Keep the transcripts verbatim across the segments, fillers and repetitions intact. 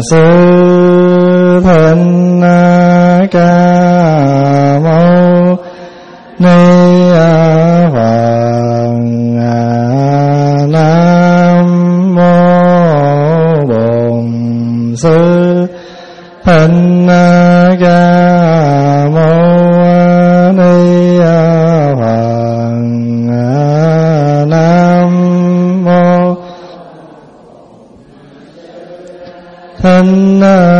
sư Thích Ca Mâu Ni Phật. Nam mô Bổn Sư Thích Ca Mâu Ni Phật. Nam mô Thích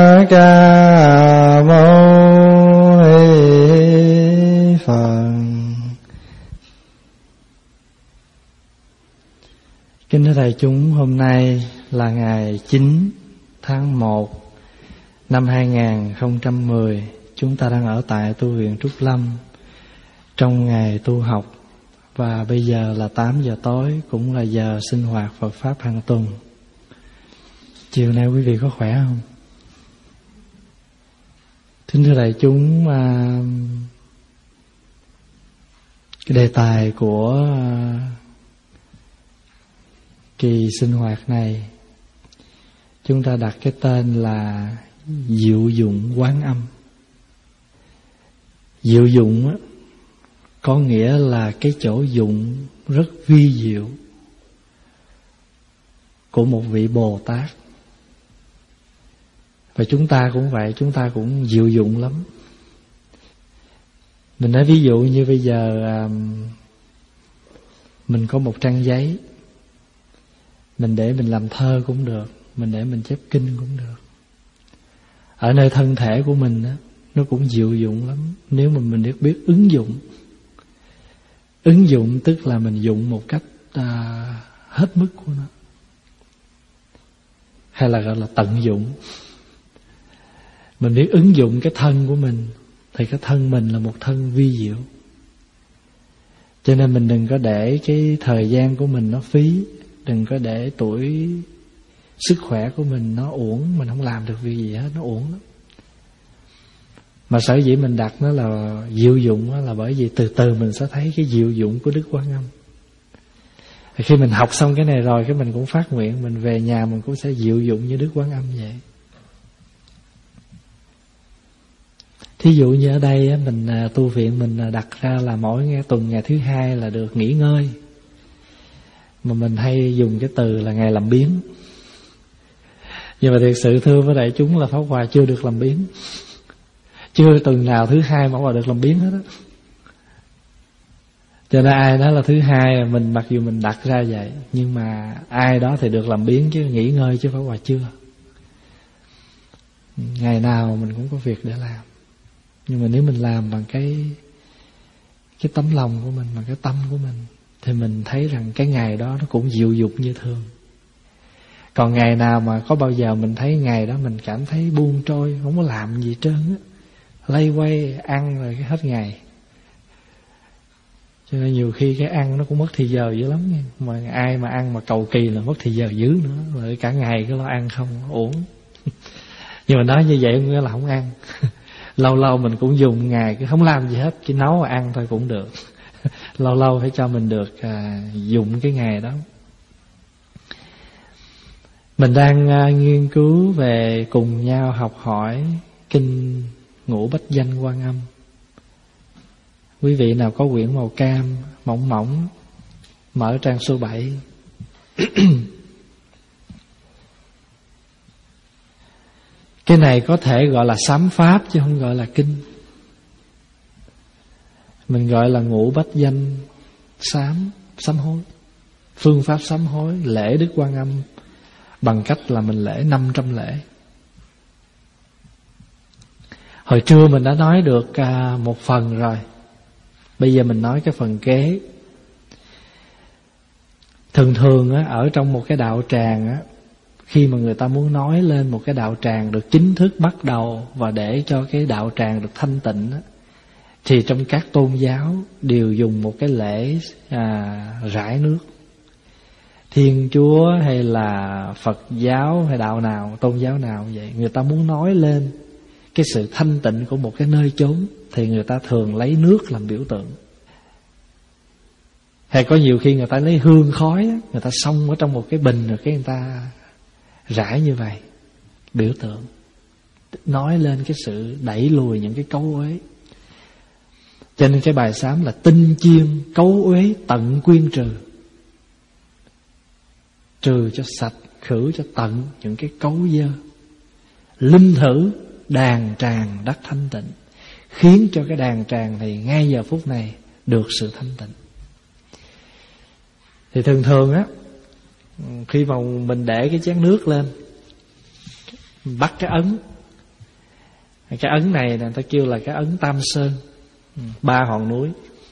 Ca Mâu Ni Phật. Kính thưa thầy chúng, hôm nay là ngày chín tháng một năm hai nghìn không trăm mười. Chúng ta đang ở tại tu viện Trúc Lâm trong ngày tu học. Và bây giờ là tám giờ tối, cũng là giờ sinh hoạt Phật Pháp hàng tuần. Chiều nay quý vị có khỏe không? Kính thưa đại chúng, cái đề tài của kỳ sinh hoạt này chúng ta đặt cái tên là diệu dụng quán âm. Diệu dụng á, có nghĩa là cái chỗ dụng rất vi diệu của một vị Bồ Tát. Và chúng ta cũng vậy, chúng ta cũng diệu dụng lắm. Mình nói ví dụ như bây giờ mình có một trang giấy, mình để mình làm thơ cũng được, mình để mình chép kinh cũng được. Ở nơi thân thể của mình á, nó cũng diệu dụng lắm nếu mà mình biết biết ứng dụng. Ứng dụng tức là mình dụng một cách à, hết mức của nó, hay là gọi là tận dụng. Mình biết ứng dụng cái thân của mình thì cái thân mình là một thân vi diệu. Cho nên mình đừng có để cái thời gian của mình nó phí, đừng có để tuổi sức khỏe của mình nó uổng, mình không làm được việc gì hết, nó uổng lắm. Mà sở dĩ mình đặt nó là diệu dụng là bởi vì từ từ mình sẽ thấy cái diệu dụng của Đức Quán Âm. Khi mình học xong cái này rồi, cái mình cũng phát nguyện mình về nhà mình cũng sẽ diệu dụng như Đức Quán Âm vậy. Thí dụ như ở đây mình tu viện mình đặt ra là mỗi ngày tuần ngày thứ hai là được nghỉ ngơi, mà mình hay dùng cái từ là ngày làm biếng. Nhưng mà thiệt sự thưa với đại chúng là Pháp Hòa chưa được làm biếng. Chưa tuần nào thứ hai mà Pháp Hòa được làm biếng hết á. Cho nên ai nói là thứ hai, mình mặc dù mình đặt ra vậy, nhưng mà ai đó thì được làm biếng chứ nghỉ ngơi, chứ Pháp Hòa chưa. Ngày nào mình cũng có việc để làm. Nhưng mà nếu mình làm bằng cái cái tấm lòng của mình, bằng cái tâm của mình, thì mình thấy rằng cái ngày đó nó cũng dịu dục như thường. Còn ngày nào mà có bao giờ mình thấy ngày đó mình cảm thấy buông trôi, không có làm gì trơn á, lây quay ăn rồi cái hết ngày. Cho nên nhiều khi cái ăn nó cũng mất thì giờ dữ lắm nha. Mà ai mà ăn mà cầu kỳ là mất thì giờ dữ nữa, rồi cả ngày cứ lo ăn không, uổng. Nhưng mà nói như vậy không nghĩa là không ăn. Lâu lâu mình cũng dùng ngày cứ không làm gì hết, chỉ nấu và ăn thôi cũng được. Lâu lâu phải cho mình được à, dụng cái ngày đó. Mình đang à, nghiên cứu về cùng nhau học hỏi kinh Ngũ Bách Danh Quan Âm. Quý vị nào có quyển màu cam mỏng mỏng, mở trang số bảy. Cái này có thể gọi là sám pháp chứ không gọi là kinh. Mình gọi là Ngũ Bách Danh sám, sám hối. Phương pháp sám hối, lễ Đức Quan Âm bằng cách là mình lễ năm trăm lễ. Hồi trưa mình đã nói được à, một phần rồi. Bây giờ mình nói cái phần kế. Thường thường á, ở trong một cái đạo tràng á, khi mà người ta muốn nói lên một cái đạo tràng được chính thức bắt đầu và để cho cái đạo tràng được thanh tịnh á, thì trong các tôn giáo đều dùng một cái lễ à, rải nước. Thiên Chúa hay là Phật giáo hay đạo nào, tôn giáo nào vậy, người ta muốn nói lên cái sự thanh tịnh của một cái nơi chốn thì người ta thường lấy nước làm biểu tượng. Hay có nhiều khi người ta lấy hương khói, người ta xông ở trong một cái bình rồi cái người ta rải như vậy. biểu tượng, nói lên cái sự đẩy lùi những cái cấu uế. Cho nên cái bài sám là tinh chiên cấu uế tận quyên trừ, trừ cho sạch, khử cho tận những cái cấu dơ. Linh thử đàn tràng đắc thanh tịnh, khiến cho cái đàn tràng này ngay giờ phút này được sự thanh tịnh. Thì thường thường á, khi mà mình để cái chén nước lên, bắt cái ấn, cái ấn này người ta kêu là cái ấn Tam Sơn, ba ngọn núi.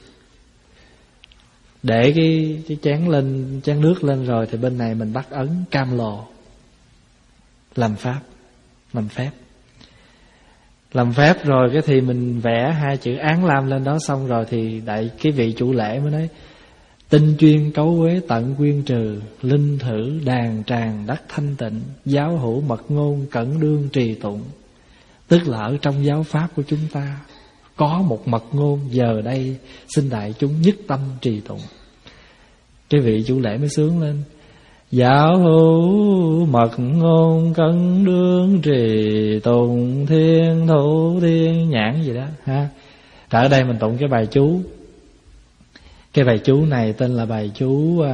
Để cái, cái chén lên, chén nước lên rồi thì bên này mình bắt ấn Cam Lồ, làm pháp, làm phép. Làm phép rồi cái thì mình vẽ hai chữ Án Lam lên đó, xong rồi thì đại cái vị chủ lễ mới nói: tinh chuyên cấu uế tận quyên trừ, linh thử đàn tràng đắc thanh tịnh, giáo hữu mật ngôn cẩn đương trì tụng. Tức là ở trong giáo pháp của chúng ta có một mật ngôn, giờ đây xin đại chúng nhất tâm trì tụng. Cái vị chủ lễ mới sướng lên: giáo hữu mật ngôn cẩn đương trì tụng, thiên thủ thiên nhãn gì đó ha. Rồi ở đây mình tụng cái bài chú. Cái bài chú này tên là bài chú uh,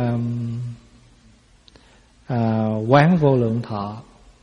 uh, Quán Vô Lượng Thọ.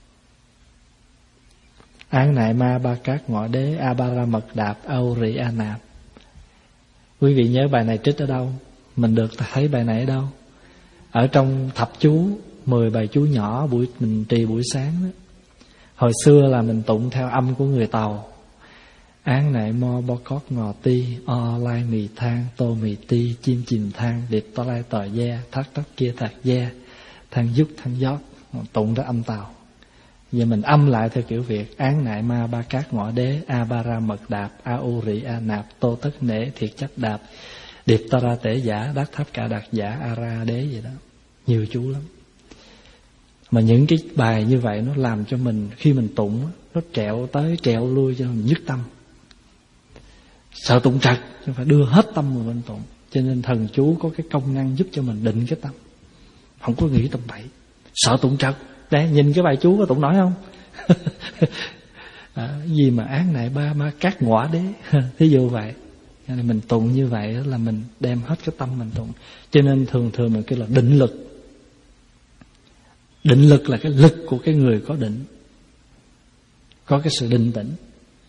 Án nại ma ba cát ngọ đế, a ba ra mật đạp, âu rị a nạp. Quý vị nhớ bài này trích ở đâu? Mình được thấy bài này ở đâu? Ở trong thập chú, mười bài chú nhỏ buổi mình trì buổi sáng đó. Hồi xưa là mình tụng theo âm của người Tàu. Án nại mo bo cót ngò ti, o lai mì thang, tô mì ti, chim chìm thang, điệp to lai tòa gia, thắt tóc kia thạc gia, thang dúc thang giót. Tụng ra âm Tàu. Giờ mình âm lại theo kiểu Việt: án nại ma ba cát ngọ đế, a ba ra mật đạp, a u rị a nạp, tô tất nể thiệt chấp đạp, điệp ta ra tể giả, đắc tháp cả đạt giả, a ra đế vậy đó. Nhiều chú lắm. Mà những cái bài như vậy nó làm cho mình khi mình tụng nó trẹo tới trẹo lui cho mình nhức tâm. Sợ tụng trật chứ phải đưa hết tâm vào bên tụng. Cho nên thần chú có cái công năng giúp cho mình định cái tâm, không có nghĩ tầm bậy. Sợ tụng trật. Để nhìn cái bài chú có tụng nổi không? À, gì mà án nại ba ma cát ngọa đế. Thí dụ vậy. Nên mình tụng như vậy là mình đem hết cái tâm mình tụng. Cho nên thường thường mình kêu là định lực. Định lực là cái lực của cái người có định, có cái sự định tĩnh.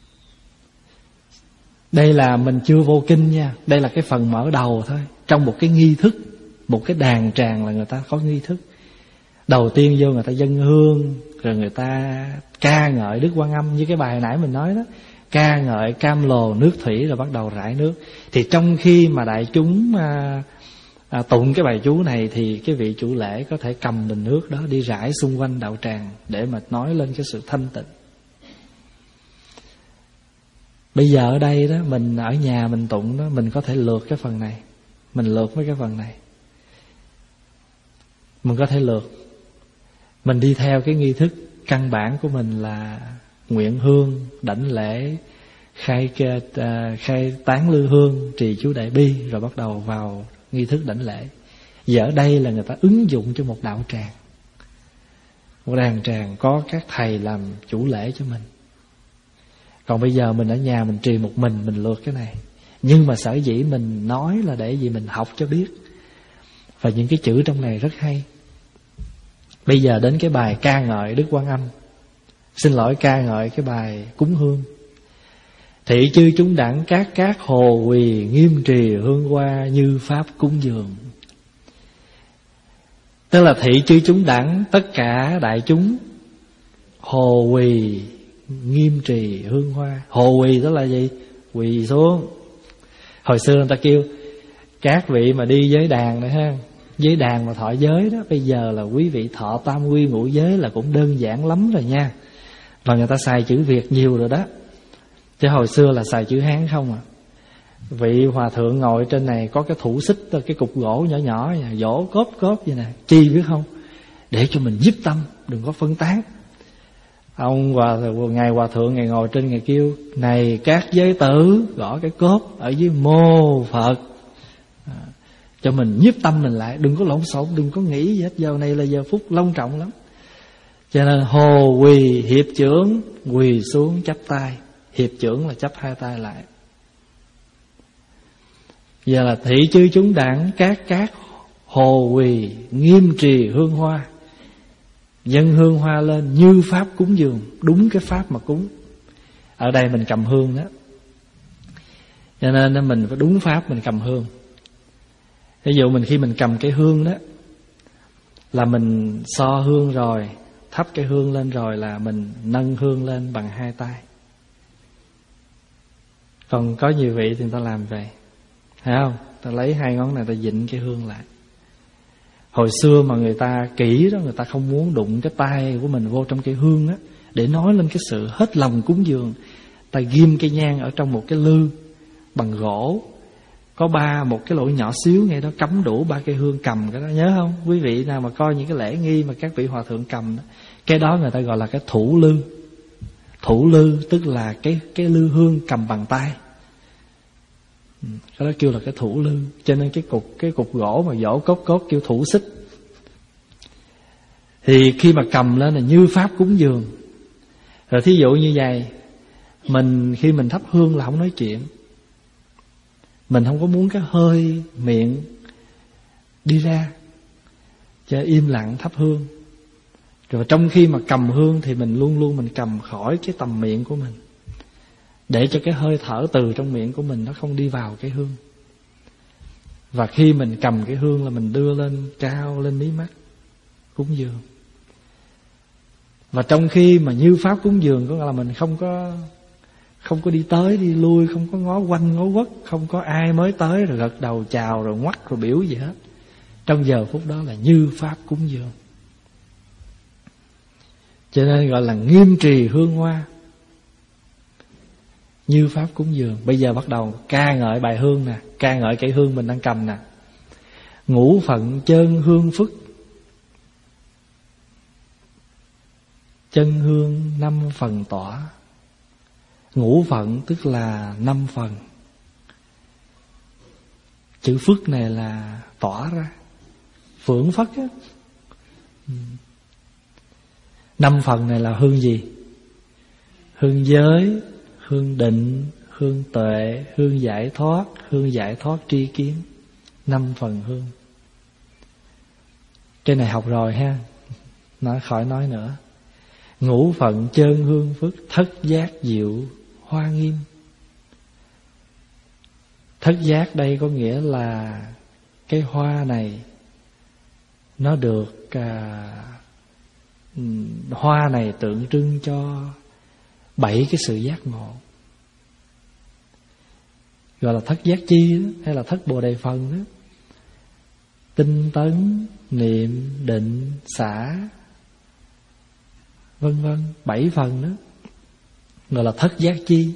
Đây là mình chưa vô kinh nha. Đây là cái phần mở đầu thôi. Trong một cái nghi thức, một cái đàn tràng là người ta có nghi thức. Đầu tiên vô người ta dâng hương, rồi người ta ca ngợi Đức Quan Âm. Như cái bài nãy mình nói đó, ca ngợi cam lồ nước thủy, rồi bắt đầu rải nước. Thì trong khi mà đại chúng à, à, tụng cái bài chú này, thì cái vị chủ lễ có thể cầm bình nước đó đi rải xung quanh đạo tràng, để mà nói lên cái sự thanh tịnh. Bây giờ ở đây đó, mình ở nhà mình tụng đó, mình có thể lượt cái phần này. Mình lượt với cái phần này, mình có thể lượt. Mình đi theo cái nghi thức căn bản của mình là nguyện hương, đảnh lễ, khai, khai tán lư hương, trì chú đại bi, rồi bắt đầu vào nghi thức đảnh lễ. Giờ ở đây là người ta ứng dụng cho một đạo tràng, một đàn tràng có các thầy làm chủ lễ cho mình. Còn bây giờ mình ở nhà mình trì một mình, mình lượt cái này. Nhưng mà sở dĩ mình nói là để gì mình học cho biết. Và những cái chữ trong này rất hay. Bây giờ đến cái bài ca ngợi Đức Quan Âm. Xin lỗi, ca ngợi cái bài cúng hương. Thị chư chúng đẳng các các hồ quỳ, nghiêm trì hương hoa như pháp cúng dường. Tức là thị chư chúng đẳng, tất cả đại chúng hồ quỳ, nghiêm trì hương hoa. Hồ quỳ đó là gì? Quỳ xuống. Hồi xưa người ta kêu các vị mà đi giới đàn này ha, giới đàn mà thọ giới đó, bây giờ là quý vị thọ tam quy ngũ giới là cũng đơn giản lắm rồi nha. Và người ta xài chữ Việt nhiều rồi đó, chứ hồi xưa là xài chữ Hán không à. Vị hòa thượng ngồi trên này có cái thủ xích, cái cục gỗ nhỏ nhỏ vỗ cốp cốp vậy nè. Chi biết không? Để cho mình giúp tâm, đừng có phân tán. Ông hòa ngài hòa thượng ngài ngồi trên, ngài kêu này các giới tử, gõ cái cốp ở dưới mô Phật, à, cho mình nhiếp tâm mình lại, đừng có lộn xộn, đừng có nghĩ gì hết. Giờ này là giờ phút long trọng lắm. Cho nên hồ quỳ hiệp chưởng, quỳ xuống chắp tay. Hiệp chưởng là chắp hai tay lại. Giờ là thị chư chúng đảng các các hồ quỳ nghiêm trì hương hoa, dâng hương hoa lên như pháp cúng dường, đúng cái pháp mà cúng. Ở đây mình cầm hương đó, cho nên mình phải đúng pháp mình cầm hương. Ví dụ mình khi mình cầm cái hương đó là mình so hương rồi, thắp cái hương lên rồi là mình nâng hương lên bằng hai tay. Còn có nhiều vị thì người ta làm vậy, thấy không? Ta lấy hai ngón này ta vịn cái hương lại. Hồi xưa mà người ta kỹ đó, người ta không muốn đụng cái tay của mình vô trong cái hương á, để nói lên cái sự hết lòng cúng dường. Ta ghim cây nhang ở trong một cái lư bằng gỗ, có ba một cái lỗ nhỏ xíu ngay đó, cắm đủ ba cây hương, cầm cái đó, nhớ không? Quý vị nào mà coi những cái lễ nghi mà các vị hòa thượng cầm đó, cái đó người ta gọi là cái thủ lư. Thủ lư tức là cái cái lư hương cầm bằng tay. Cái đó kêu là cái thủ lư. Cho nên cái cục cái cục gỗ mà vỗ cốt cốt kêu thủ xích. Thì khi mà cầm lên là như pháp cúng dường. Rồi thí dụ như vậy, mình khi mình thắp hương là không nói chuyện, mình không có muốn cái hơi miệng đi ra, cho im lặng thắp hương. Rồi trong khi mà cầm hương thì mình luôn luôn mình cầm khỏi cái tầm miệng của mình, để cho cái hơi thở từ trong miệng của mình nó không đi vào cái hương. Và khi mình cầm cái hương là mình đưa lên cao lên mí mắt cúng dường. Và trong khi mà như pháp cúng dường có nghĩa là mình không có Không có đi tới đi lui, không có ngó quanh ngó quất, không có ai mới tới rồi gật đầu chào rồi ngoắt rồi biểu gì hết. Trong giờ phút đó là như pháp cúng dường. Cho nên gọi là nghiêm trì hương hoa, như pháp cúng dường. Bây giờ bắt đầu ca ngợi bài hương nè, ca ngợi cây hương mình đang cầm nè. Ngũ phận chân hương phức, chân hương năm phần tỏa. Ngũ phận tức là năm phần. Chữ phức này là tỏa ra, phưởng phất á. Năm phần này là hương gì? Hương giới, hương định, hương tuệ, hương giải thoát, hương giải thoát tri kiến. Năm phần hương. Cái này học rồi ha, nói khỏi nói nữa. Ngũ phận chân hương phức, thất giác diệu hoa nghiêm. Thất giác đây có nghĩa là cái hoa này nó được à, hoa này tượng trưng cho bảy cái sự giác ngộ, gọi là thất giác chi đó, hay là thất bồ đề phần đó. Tinh tấn, niệm, định, xả, vân vân, bảy phần đó gọi là thất giác chi.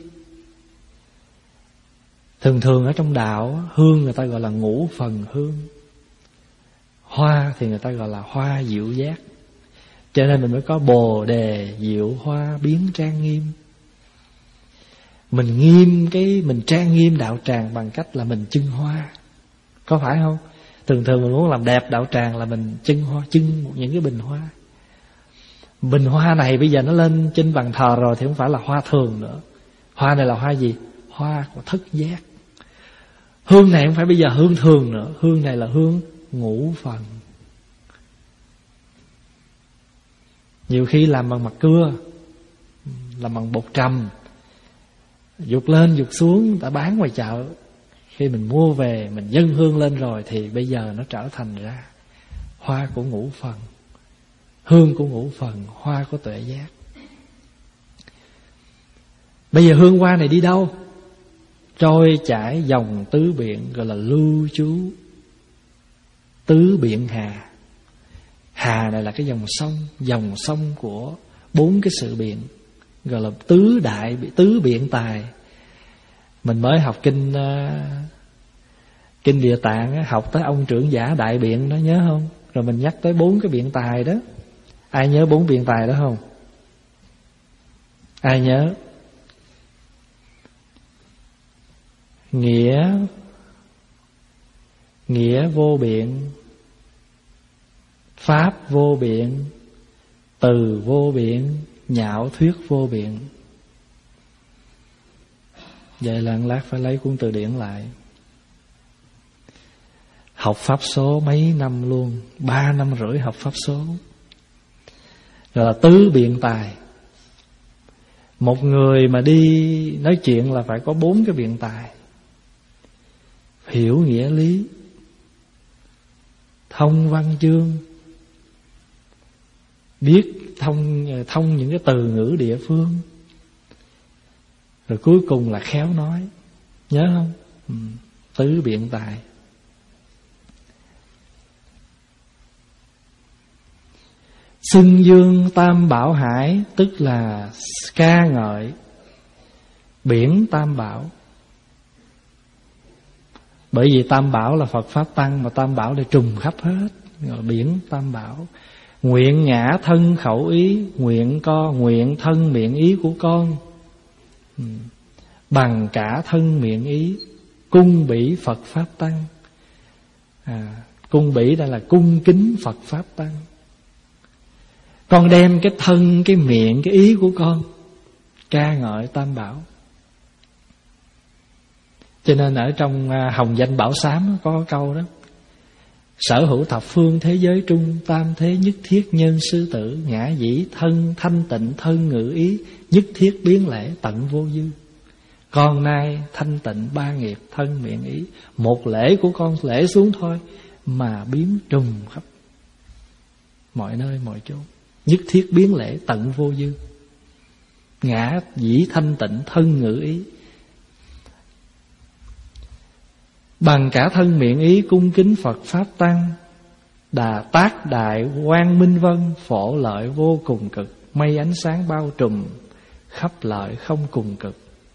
Thường thường ở trong đạo, hương người ta gọi là ngũ phần hương, hoa thì người ta gọi là hoa diệu giác. Cho nên mình mới có bồ đề diệu hoa biến trang nghiêm. Mình nghiêm cái mình trang nghiêm đạo tràng bằng cách là mình trưng hoa, có phải không? Thường thường mình muốn làm đẹp đạo tràng là mình trưng hoa, trưng một những cái bình hoa. Bình hoa này bây giờ nó lên trên bàn thờ rồi thì không phải là hoa thường nữa. Hoa này là hoa gì? Hoa của thất giác. Hương này không phải bây giờ hương thường nữa, hương này là hương ngũ phần. Nhiều khi làm bằng mặt cưa, làm bằng bột trầm, dục lên dục xuống, đã bán ngoài chợ. Khi mình mua về, mình dâng hương lên rồi thì bây giờ nó trở thành ra hoa của ngũ phần, hương của ngũ phần, hoa của tuệ giác. Bây giờ hương hoa này đi đâu? Trôi chảy dòng tứ biển, gọi là lưu trú tứ biển hà. Hà này là cái dòng sông, dòng sông của bốn cái sự biển, gọi là tứ đại, tứ biện tài. Mình mới học kinh uh, kinh Địa Tạng, học tới ông trưởng giả đại biện đó, nhớ không? Rồi mình nhắc tới bốn cái biện tài đó. Ai nhớ bốn biện tài đó không? Ai nhớ? Nghĩa Nghĩa vô biện, pháp vô biện, từ vô biện, nhạo thuyết vô biện. Vậy là lát phải lấy cuốn từ điển lại. Học pháp số mấy năm luôn, ba năm rưỡi học pháp số, gọi là tứ biện tài. Một người mà đi nói chuyện là phải có bốn cái biện tài: hiểu nghĩa lý, thông văn chương, biết thông thông những cái từ ngữ địa phương, rồi cuối cùng là khéo nói. Nhớ không? Ừ. Tứ biện tài. Xưng dương tam bảo hải, tức là ca ngợi biển tam bảo. Bởi vì tam bảo là Phật Pháp Tăng, mà tam bảo để trùng khắp hết, gọi là biển tam bảo. Nguyện ngã thân khẩu ý, nguyện co nguyện thân miệng ý của con, ừ. bằng cả thân miệng ý, cung bỉ Phật Pháp Tăng. à, Cung bỉ đây là cung kính Phật Pháp Tăng. Con đem cái thân, cái miệng, cái ý của con ca ngợi tam bảo. Cho nên ở trong Hồng Danh Bảo Sám có câu đó: sở hữu thập phương thế giới trung, tam thế nhất thiết nhân sư tử, ngã dĩ thân thanh tịnh thân ngữ ý, nhất thiết biến lễ tận vô dư. Con nay thanh tịnh ba nghiệp thân miệng ý, một lễ của con lễ xuống thôi mà biến trùng khắp mọi nơi mọi chỗ, nhất thiết biến lễ tận vô dư. Ngã dĩ thanh tịnh thân ngữ ý, bằng cả thân miệng ý cung kính Phật Pháp Tăng. Đà tác đại quang minh vân, phổ lợi vô cùng cực, mây ánh sáng bao trùm, khắp lợi không cùng cực.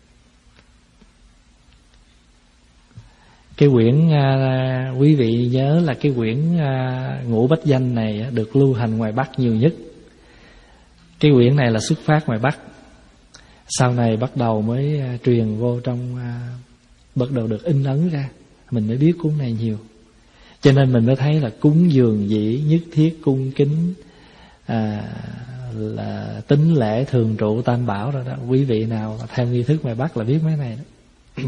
Cái quyển à, quý vị nhớ là cái quyển à, Ngũ Bách Danh này được lưu hành ngoài Bắc nhiều nhất. Cái quyển này là xuất phát ngoài Bắc, sau này bắt đầu mới à, truyền vô trong à, bắt đầu được in ấn ra, mình mới biết cuốn này nhiều. Cho nên mình mới thấy là cúng dường dĩ nhất thiết cung kính, à, là tín lễ thường trụ tam bảo rồi đó. Quý vị nào theo nghi thức ngoài Bắc là biết mấy này đó.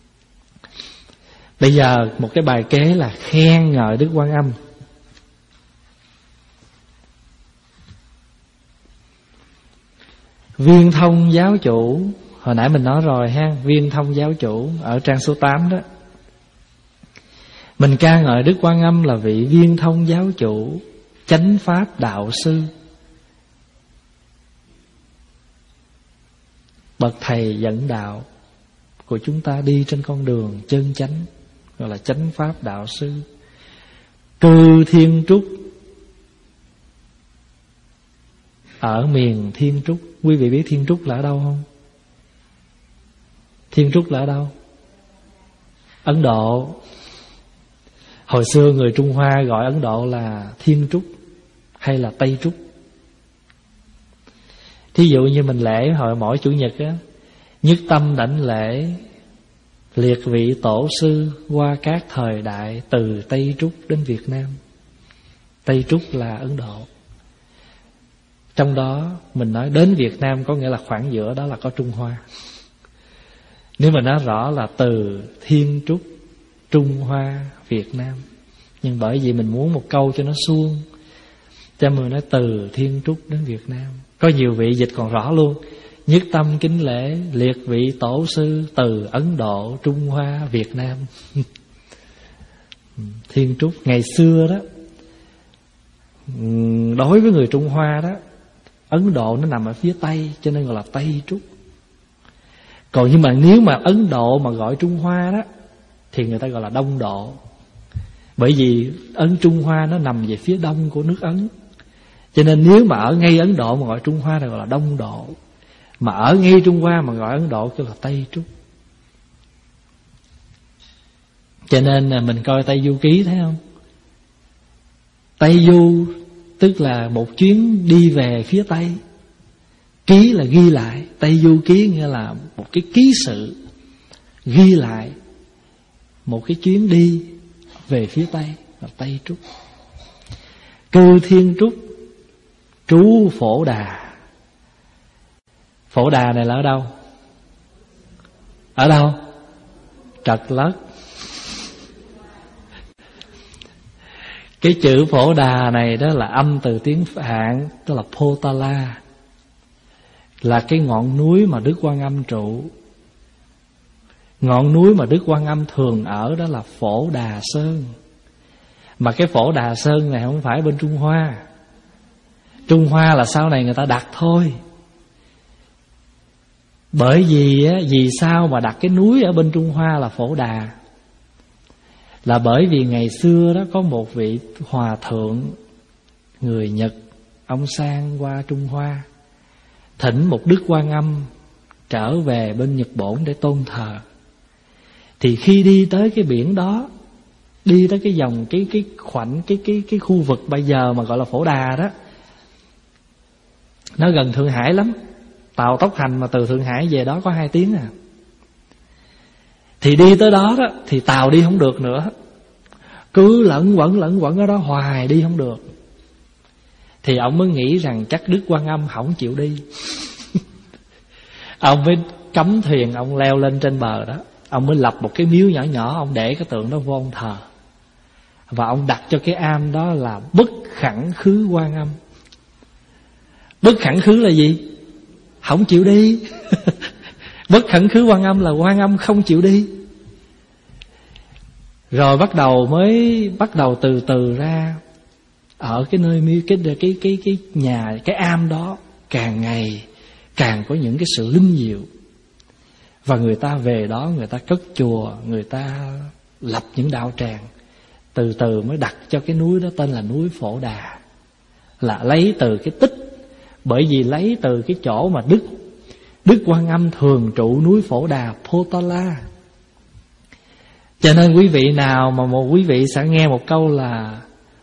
Bây giờ một cái bài kế là khen ngợi Đức Quan Âm. Viên Thông giáo chủ, hồi nãy mình nói rồi ha, Viên Thông giáo chủ ở trang số tám đó. Mình ca ngợi Đức Quan Âm là vị Viên Thông giáo chủ, chánh pháp đạo sư, bậc thầy dẫn đạo của chúng ta đi trên con đường chân chánh, gọi là chánh pháp đạo sư. Cư Thiên Trúc, ở miền Thiên Trúc. Quý vị biết Thiên Trúc là ở đâu không? Thiên Trúc là ở đâu? Ấn Độ. Hồi xưa người Trung Hoa gọi Ấn Độ là Thiên Trúc hay là Tây Trúc. Thí dụ như mình lễ hồi mỗi Chủ nhật á, nhất tâm đảnh lễ liệt vị tổ sư qua các thời đại từ Tây Trúc đến Việt Nam. Tây Trúc là Ấn Độ. Trong đó mình nói đến Việt Nam có nghĩa là khoảng giữa đó là có Trung Hoa. Nếu mà nói rõ là từ Thiên Trúc, Trung Hoa, Việt Nam. Nhưng bởi vì mình muốn một câu cho nó suông, cho mình nói từ Thiên Trúc đến Việt Nam. Có nhiều vị dịch còn rõ luôn: nhất tâm kính lễ liệt vị tổ sư từ Ấn Độ, Trung Hoa, Việt Nam. Thiên Trúc ngày xưa đó, đối với người Trung Hoa đó, Ấn Độ nó nằm ở phía Tây, cho nên gọi là Tây Trúc. Còn nhưng mà nếu mà Ấn Độ mà gọi Trung Hoa đó thì người ta gọi là Đông Độ. Bởi vì Ấn Trung Hoa nó nằm về phía đông của nước Ấn, cho nên nếu mà ở ngay Ấn Độ mà gọi Trung Hoa thì gọi là Đông Độ, mà ở ngay Trung Hoa mà gọi Ấn Độ kêu là Tây Trúc. Cho nên là mình coi Tây Du Ký thấy không? Tây Du tức là một chuyến đi về phía Tây. Ký là ghi lại. Tây Du Ký nghĩa là một cái ký sự ghi lại một cái chuyến đi về phía Tây, là Tây Trúc. Cư Thiên Trúc, trú Phổ Đà. Phổ Đà này là ở đâu? Ở đâu? Trật Lất. Cái chữ Phổ Đà này đó là âm từ tiếng Hán, tức là Potala, là cái ngọn núi mà Đức Quan Âm trụ. Ngọn núi mà Đức Quan Âm thường ở đó là Phổ Đà Sơn. Mà cái Phổ Đà Sơn này không phải bên Trung Hoa. Trung Hoa là sau này người ta đặt thôi. Bởi vì á, vì sao mà đặt cái núi ở bên Trung Hoa là Phổ Đà? Là bởi vì ngày xưa đó có một vị hòa thượng người Nhật, ông sang qua Trung Hoa, thỉnh một Đức Quan Âm trở về bên Nhật Bổn để tôn thờ. Thì khi đi tới cái biển đó, đi tới cái dòng cái cái khoảnh cái cái cái khu vực bây giờ mà gọi là Phổ Đà đó, nó gần Thượng Hải lắm. Tàu tốc hành mà từ Thượng Hải về đó có hai tiếng à. Thì đi tới đó đó thì tàu đi không được nữa, cứ lẫn quẩn lẫn quẩn ở đó hoài, đi không được. Thì ông mới nghĩ rằng chắc Đức Quan Âm không chịu đi. Ông mới cấm thuyền, ông leo lên trên bờ đó, ông mới lập một cái miếu nhỏ nhỏ, ông để cái tượng đó vô ông thờ. Và ông đặt cho cái am đó là Bất Khẳng Khứ Quan Âm. Bất Khẳng Khứ là gì? Không chịu đi. Bất Khẳng Khứ Quan Âm là Quan Âm không chịu đi. Rồi bắt đầu mới bắt đầu từ từ ra, ở cái nơi miếu cái cái cái cái nhà cái am đó càng ngày càng có những cái sự linh diệu. Và người ta về đó, người ta cất chùa, người ta lập những đạo tràng. Từ từ mới đặt cho cái núi đó tên là núi Phổ Đà, là lấy từ cái tích. Bởi vì lấy từ cái chỗ mà Đức Đức Quan Âm thường trụ núi Phổ Đà Potala. Cho nên quý vị nào mà một quý vị sẽ nghe một câu là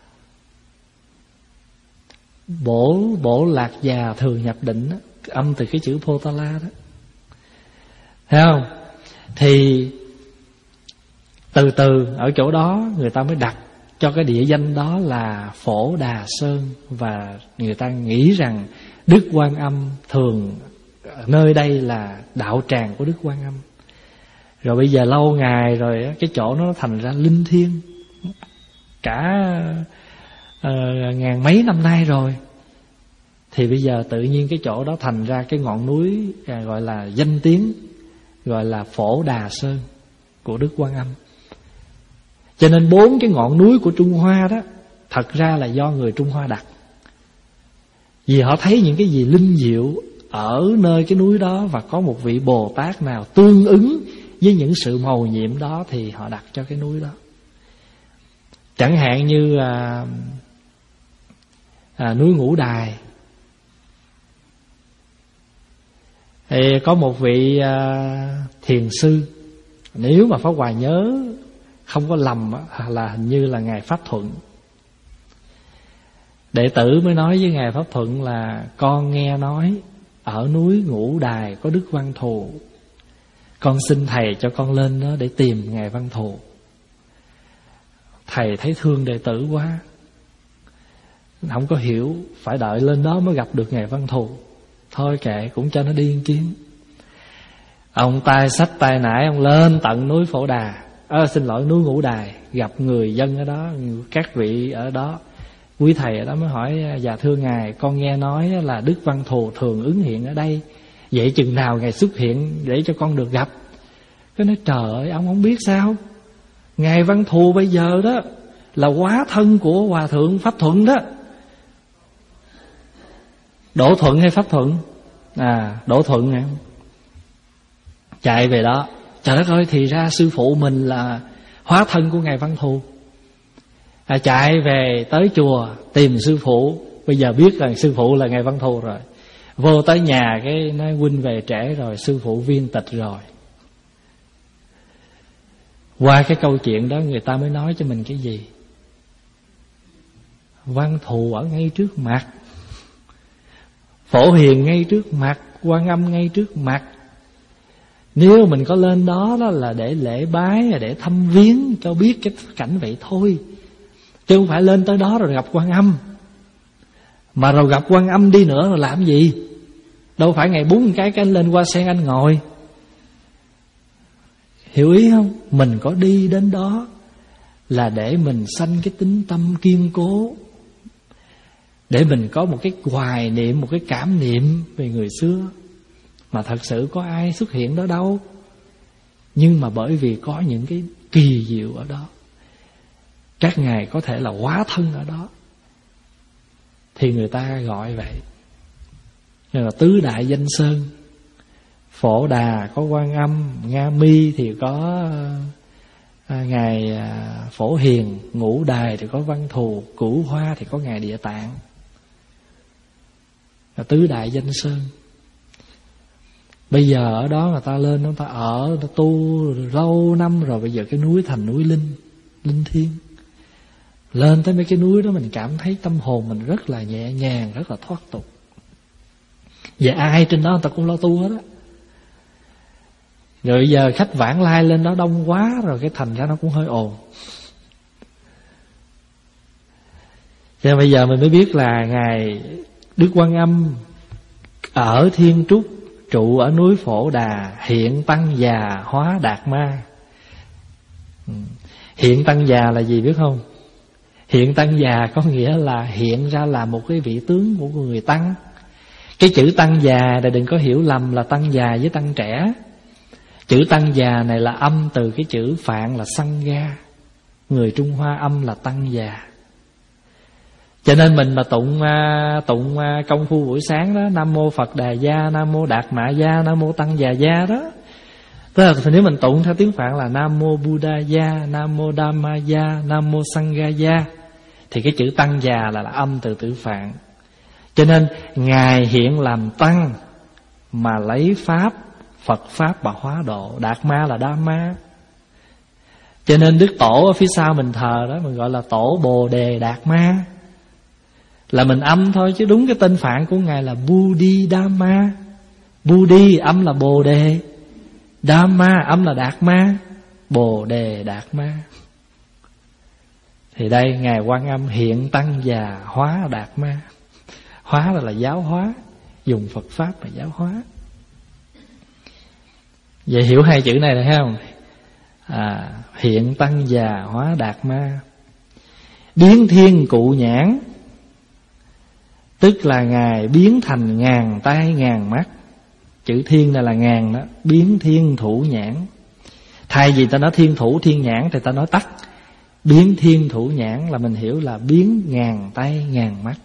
Bổ bổ lạc già thường nhập định đó, âm từ cái chữ Potala đó, thấy không? Thì từ từ ở chỗ đó người ta mới đặt cho cái địa danh đó là Phổ Đà Sơn. Và người ta nghĩ rằng Đức Quan Âm thường nơi đây là đạo tràng của Đức Quan Âm. Rồi bây giờ lâu ngày rồi cái chỗ nó thành ra linh thiêng cả uh, ngàn mấy năm nay rồi. Thì bây giờ tự nhiên cái chỗ đó thành ra cái ngọn núi uh, gọi là danh tiếng, gọi là Phổ Đà Sơn của Đức Quan Âm. Cho nên bốn cái ngọn núi của Trung Hoa đó thật ra là do người Trung Hoa đặt. Vì họ thấy những cái gì linh diệu ở nơi cái núi đó, và có một vị Bồ Tát nào tương ứng với những sự mầu nhiệm đó thì họ đặt cho cái núi đó. Chẳng hạn như à, à, núi Ngũ Đài, thì có một vị à, thiền sư, nếu mà Pháp Hòa nhớ không có lầm là hình như là Ngài Pháp Thuận. Đệ tử mới nói với Ngài Pháp Thuận là con nghe nói ở núi Ngũ Đài có Đức Văn Thù, con xin thầy cho con lên đó để tìm Ngài Văn Thù. Thầy thấy thương đệ tử quá, không có hiểu phải đợi lên đó mới gặp được Ngài Văn Thù. Thôi kệ, cũng cho nó đi một chuyến. Ông tay xách tay nải, ông lên tận núi Phổ Đà, à, xin lỗi núi Ngũ Đài, gặp người dân ở đó, các vị ở đó. Quý thầy ở đó mới hỏi: dạ thưa Ngài, con nghe nói là Đức Văn Thù thường ứng hiện ở đây, vậy chừng nào Ngài xuất hiện để cho con được gặp? Cái nói trời ơi, ông không biết sao? Ngài Văn Thù bây giờ đó là hóa thân của Hòa Thượng Pháp Thuận đó. Đỗ Thuận hay Pháp Thuận? À, Đỗ Thuận nè. Chạy về đó, trời đất ơi, thì ra sư phụ mình là hóa thân của Ngài Văn Thù. À, chạy về tới chùa tìm sư phụ. Bây giờ biết rằng sư phụ là Ngài Văn Thù rồi. Vô tới nhà cái nói huynh về trễ rồi, sư phụ viên tịch rồi. Qua cái câu chuyện đó người ta mới nói cho mình cái gì? Văn Thù ở ngay trước mặt, Phổ Hiền ngay trước mặt, Quan Âm ngay trước mặt. Nếu mình có lên đó đó là để lễ bái, là để thăm viếng cho biết cái cảnh vậy thôi, chứ không phải lên tới đó rồi gặp Quan Âm. Mà rồi gặp Quan Âm đi nữa rồi làm gì? Đâu phải ngày búng cái cái anh lên hoa sen anh ngồi. Hiểu ý không? Mình có đi đến đó là để mình sanh cái tính tâm kiên cố, để mình có một cái hoài niệm, một cái cảm niệm về người xưa. Mà thật sự có ai xuất hiện đó đâu. Nhưng mà bởi vì có những cái kỳ diệu ở đó, các ngài có thể là hóa thân ở đó, thì người ta gọi vậy. Nên là tứ đại danh sơn. Phổ Đà có Quan Âm, Nga Mi thì có à, ngài à, Phổ Hiền, Ngũ Đài thì có Văn Thù, Cửu Hoa thì có ngài Địa Tạng. Là tứ đại danh sơn. Bây giờ ở đó người ta lên, người ta ở, người ta tu lâu năm rồi. Bây giờ cái núi thành núi linh, linh thiêng. Lên tới mấy cái núi đó mình cảm thấy tâm hồn mình rất là nhẹ nhàng, rất là thoát tục. Và ai trên đó người ta cũng lo tu hết á. Rồi giờ khách vãng lai lên đó đông quá rồi, cái thành ra nó cũng hơi ồn. Cho nên bây giờ mình mới biết là ngài Đức Quan Âm ở Thiên Trúc, trụ ở núi Phổ Đà, hiện tăng già hóa đạt ma. Hiện tăng già là gì biết không? Hiện tăng già có nghĩa là hiện ra là một cái vị tướng của người tăng. Cái chữ tăng già này đừng có hiểu lầm là tăng già với tăng trẻ. Chữ tăng già này là âm từ cái chữ Phạn là Sangha. Người Trung Hoa âm là tăng già. Cho nên mình mà tụng tụng công phu buổi sáng đó, Nam Mô Phật Đà Gia, Nam Mô Đạt Mã Gia, Nam Mô Tăng Già Gia đó, tức là nếu mình tụng theo tiếng Phạn là Nam Mô Buddha Gia, Nam Mô Dhamma Gia, Nam Mô Sangha Gia, thì cái chữ tăng già là, là âm từ chữ Phạn. Cho nên ngài hiện làm tăng mà lấy pháp Phật pháp mà hóa độ. Đạt ma là Đa Ma. Cho nên Đức Tổ ở phía sau mình thờ đó, mình gọi là Tổ Bồ Đề Đạt Ma. Là mình âm thôi, chứ đúng cái tên Phạn của ngài là Budi Dhamma. Budi âm là Bồ Đề, Dhamma âm là Đạt Ma, Bồ Đề Đạt Ma. Thì đây ngài Quan Âm hiện tăng già hóa Đạt Ma. Hóa là, là giáo hóa, dùng Phật pháp là giáo hóa. Vậy hiểu hai chữ này là thấy không? À, hiện tăng già hóa Đạt Ma. Biến thiên cụ nhãn, tức là ngài biến thành ngàn tai ngàn mắt. Chữ thiên này là ngàn đó. Biến thiên thủ nhãn. Thay vì ta nói thiên thủ thiên nhãn thì ta nói tắt. Biến thiên thủ nhãn là mình hiểu là biến ngàn tay ngàn mắt.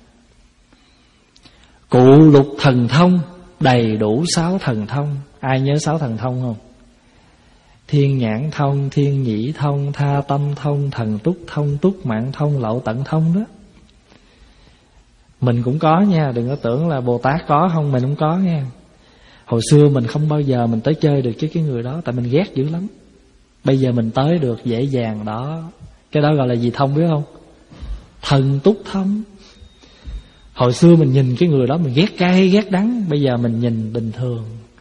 Cụ lục thần thông, đầy đủ sáu thần thông. Ai nhớ sáu thần thông không? Thiên nhãn thông, thiên nhĩ thông, tha tâm thông, thần túc thông, túc mạng thông, lậu tận thông đó. Mình cũng có nha, đừng có tưởng là Bồ Tát có không, mình cũng có nha. Hồi xưa mình không bao giờ mình tới chơi được với cái người đó, tại mình ghét dữ lắm. Bây giờ mình tới được dễ dàng đó. Cái đó gọi là gì thông biết không? Thần túc thông. Hồi xưa mình nhìn cái người đó mình ghét cay ghét đắng, bây giờ mình nhìn bình thường.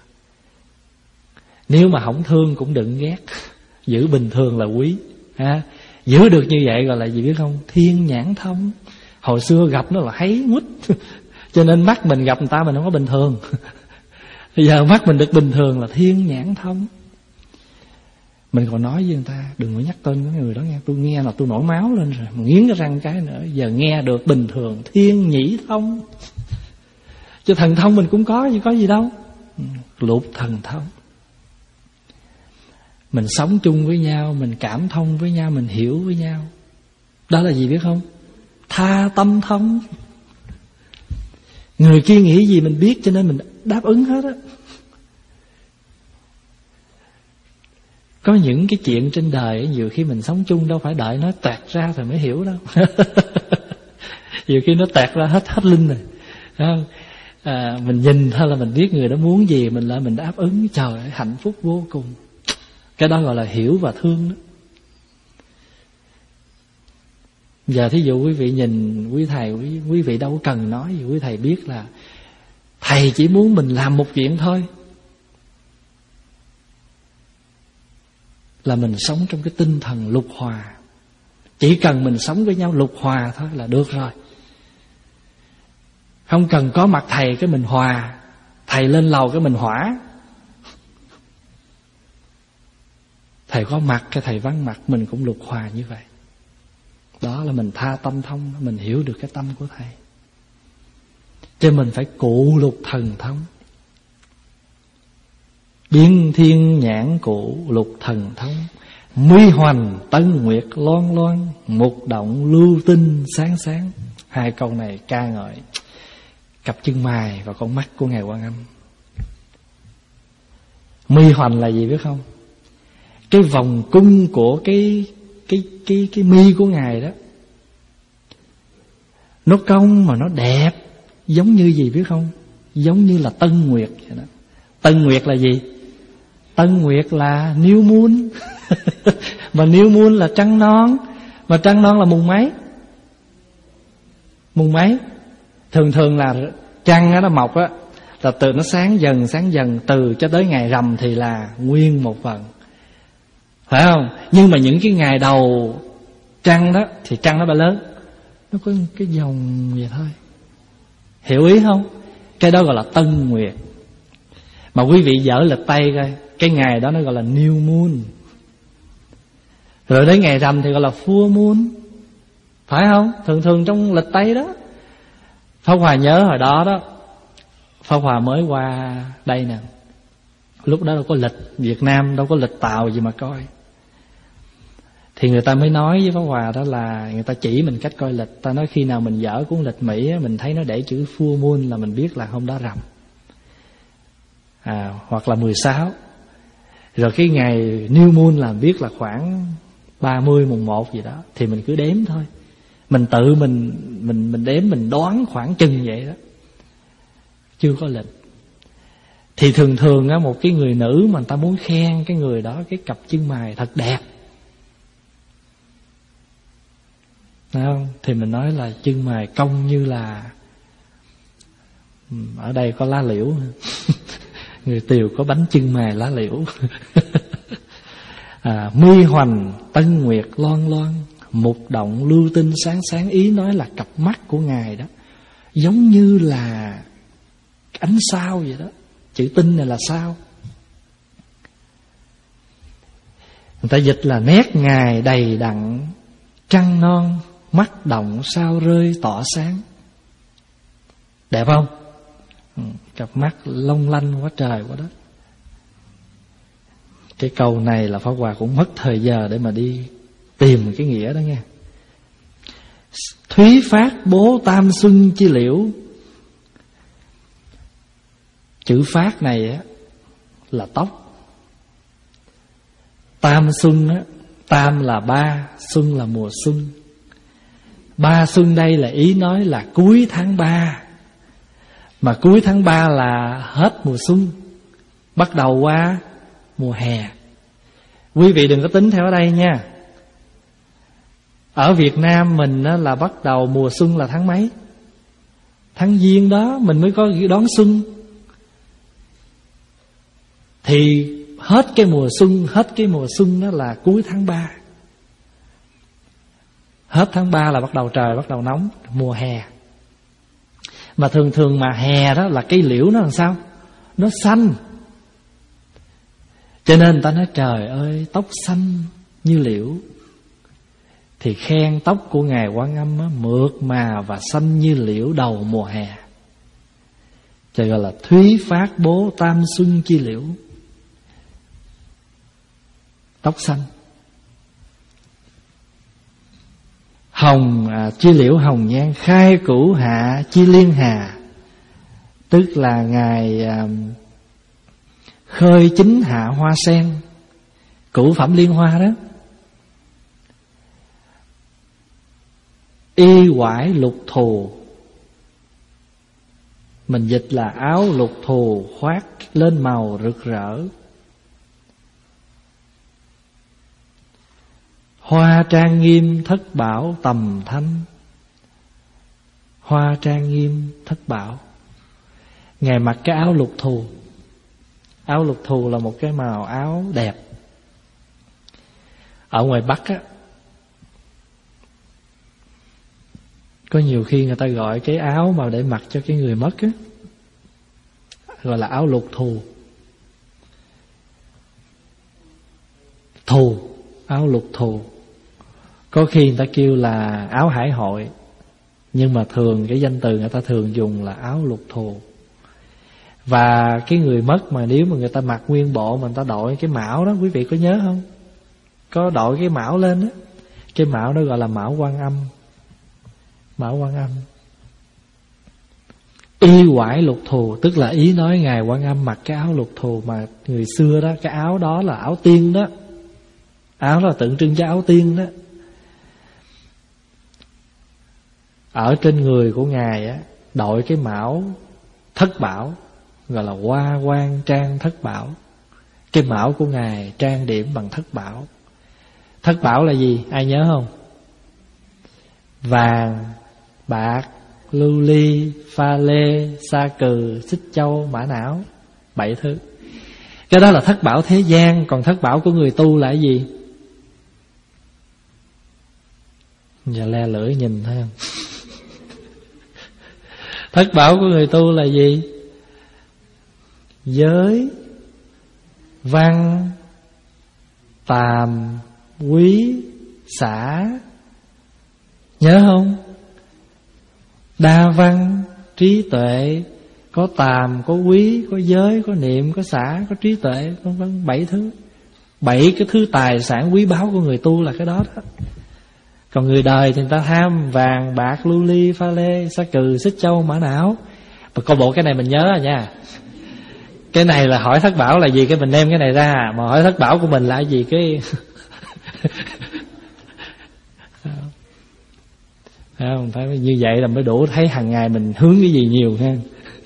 Nếu mà không thương cũng đừng ghét, giữ bình thường là quý ha. Giữ được như vậy gọi là gì biết không? Thiên nhãn thông. Hồi xưa gặp nó là thấy quýt, cho nên mắt mình gặp người ta mình không có bình thường. Bây giờ mắt mình được bình thường là thiên nhãn thông. Mình còn nói với người ta đừng có nhắc tên cái người đó nghe, tôi nghe là tôi nổi máu lên rồi, mình nghiến cái răng cái nữa. Giờ nghe được bình thường, thiên nhĩ thông. Chứ thần thông mình cũng có, chứ có gì đâu. Lục thần thông. Mình sống chung với nhau, mình cảm thông với nhau, mình hiểu với nhau. Đó là gì biết không? Tha tâm thông. Người kia nghĩ gì mình biết, cho nên mình đáp ứng hết á. Có những cái chuyện trên đời nhiều khi mình sống chung đâu phải đợi nó toẹt ra rồi mới hiểu đâu. Nhiều khi nó toẹt ra hết hết linh rồi. Không? À, mình nhìn thôi là mình biết người đó muốn gì, mình lại mình đáp ứng. Trời ơi, hạnh phúc vô cùng. Cái đó gọi là hiểu và thương đó. Giờ thí dụ quý vị nhìn quý thầy, quý, quý vị đâu cần nói gì, quý thầy biết là thầy chỉ muốn mình làm một chuyện thôi, là mình sống trong cái tinh thần lục hòa. Chỉ cần mình sống với nhau lục hòa thôi là được rồi. Không cần có mặt thầy cái mình hòa, thầy lên lầu cái mình hỏa. Thầy có mặt cái thầy vắng mặt, mình cũng lục hòa như vậy. Đó là mình tha tâm thông, mình hiểu được cái tâm của thầy. Cho mình phải cụ lục thần thông. Biến thiên nhãn cụ lục thần thông, mi hoành tân nguyệt loan loan, mục động lưu tinh sáng sáng. Hai câu này ca ngợi cặp chân mày và con mắt của Ngài Quan Âm. Mi hoành là gì biết không? Cái vòng cung của cái cái cái cái mi của Ngài đó, nó cong mà nó đẹp, giống như gì biết không? Giống như là tân nguyệt vậy đó. Tân nguyệt là gì? Tân nguyệt là new moon. Mà new moon là trăng non. Mà trăng non là mùng mấy? Mùng mấy? Thường thường là trăng đó, nó mọc á, là từ nó sáng dần sáng dần, từ cho tới ngày rằm thì là nguyên một phần, phải không? Nhưng mà những cái ngày đầu trăng đó thì trăng nó ba lớn, nó có cái vòng vậy thôi. Hiểu ý không? Cái đó gọi là tân nguyệt. Mà quý vị dở lịch tay coi, cái ngày đó nó gọi là new moon. Rồi đến ngày rằm thì gọi là full moon, phải không? Thường thường trong lịch Tây đó. Pháp Hòa nhớ hồi đó đó, Pháp Hòa mới qua đây nè, lúc đó đâu có lịch Việt Nam, đâu có lịch Tàu gì mà coi. Thì người ta mới nói với Pháp Hòa đó là, người ta chỉ mình cách coi lịch. Ta nói khi nào mình dở cuốn lịch Mỹ á, mình thấy nó để chữ full moon là mình biết là hôm đó rằm, à, hoặc là mười sáu. Rồi cái ngày new moon là biết là khoảng ba mươi mùng một gì đó. Thì mình cứ đếm thôi. Mình tự mình mình mình đếm, mình đoán khoảng chừng vậy đó, chưa có lịch. Thì thường thường á, một cái người nữ mà người ta muốn khen cái người đó cái cặp chân mày thật đẹp, phải không? Thì mình nói là chân mày cong như là, ở đây có lá liễu. Người Tiều có bánh chân mày lá liễu. À, mi hoành tân nguyệt loan loan, mục động lưu tinh sáng sáng. Ý nói là cặp mắt của Ngài đó giống như là ánh sao vậy đó. Chữ tinh này là sao. Người ta dịch là nét Ngài đầy đặn trăng non, mắt động sao rơi tỏ sáng. Đẹp không? Ừ, cặp mắt long lanh quá trời quá đất. Cái câu này là Pháp Hòa cũng mất thời giờ để mà đi tìm cái nghĩa đó nha. Thúy phát bố tam xuân chi liễu. Chữ phát này á là tóc. Tam xuân á, tam là ba, xuân là mùa xuân. Ba xuân đây là ý nói là cuối tháng ba. Mà cuối tháng ba là hết mùa xuân, bắt đầu qua mùa hè. Quý vị đừng có tính theo ở đây nha. Ở Việt Nam mình á, là bắt đầu mùa xuân là tháng mấy? Tháng Giêng đó mình mới có đón xuân. Thì hết cái mùa xuân, hết cái mùa xuân đó là cuối tháng ba. Hết tháng ba là bắt đầu trời bắt đầu nóng, mùa hè. Mà thường thường mà hè đó là cây liễu nó làm sao? Nó xanh. Cho nên người ta nói trời ơi, tóc xanh như liễu. Thì khen tóc của Ngài Quan Âm á, mượt mà và xanh như liễu đầu mùa hè. Cho gọi là thúy phát bố tam xuân chi liễu. Tóc xanh. Hồng à, chi liễu hồng nhan khai cửu hạ chi liên hà. Tức là Ngài à, khơi chính hạ hoa sen, cửu phẩm liên hoa đó. Y quải lục thù, mình dịch là áo lục thù khoác lên màu rực rỡ. Hoa trang nghiêm thất bảo tầm thanh. Hoa trang nghiêm thất bảo. Ngài mặc cái áo lục thù. Áo lục thù là một cái màu áo đẹp. Ở ngoài Bắc á, Có nhiều khi người ta gọi cái áo mà để mặc cho cái người mất á, gọi là áo lục thù. Thù, áo lục thù. Có khi người ta kêu là áo hải hội, nhưng mà thường cái danh từ người ta thường dùng là áo lục thù. Và cái người mất mà nếu mà người ta mặc nguyên bộ mà người ta đội cái mão đó, quý vị có nhớ không? Có đội cái mão lên đó, cái mão đó gọi là mão Quan Âm. Mão Quan Âm. Y quải lục thù, tức là ý nói Ngài Quan Âm mặc cái áo lục thù mà người xưa đó, cái áo đó là áo tiên đó. Áo là tượng trưng cho áo tiên đó. Ở trên người của Ngài á, đội cái mão thất bảo, gọi là hoa quan trang thất bảo. Cái mão của Ngài trang điểm bằng thất bảo. Thất bảo là gì? Ai nhớ không? Vàng, bạc, lưu ly, pha lê, sa cừ, xích châu, mã não. Bảy thứ. Cái đó là thất bảo thế gian. Còn thất bảo của người tu là cái gì? Giờ le lưỡi nhìn thấy không? Thất bảo của người tu là gì? Giới, văn, tàm, quý, xả. Nhớ không? Đa văn, trí tuệ. Có tàm, có quý, có giới, có niệm, có xả, có trí tuệ, vân vân. Bảy thứ. Bảy cái thứ tài sản quý báu của người tu là cái đó đó. Còn người đời thì người ta tham vàng, bạc, lưu ly, pha lê, sa cừ, xích châu, mã não. Mà coi bộ cái này mình nhớ rồi nha. Cái này là hỏi thất bảo là gì, cái mình đem cái này ra. Mà hỏi thất bảo của mình là gì cái không, phải như vậy là mới đủ thấy hàng ngày mình hướng cái gì nhiều ha.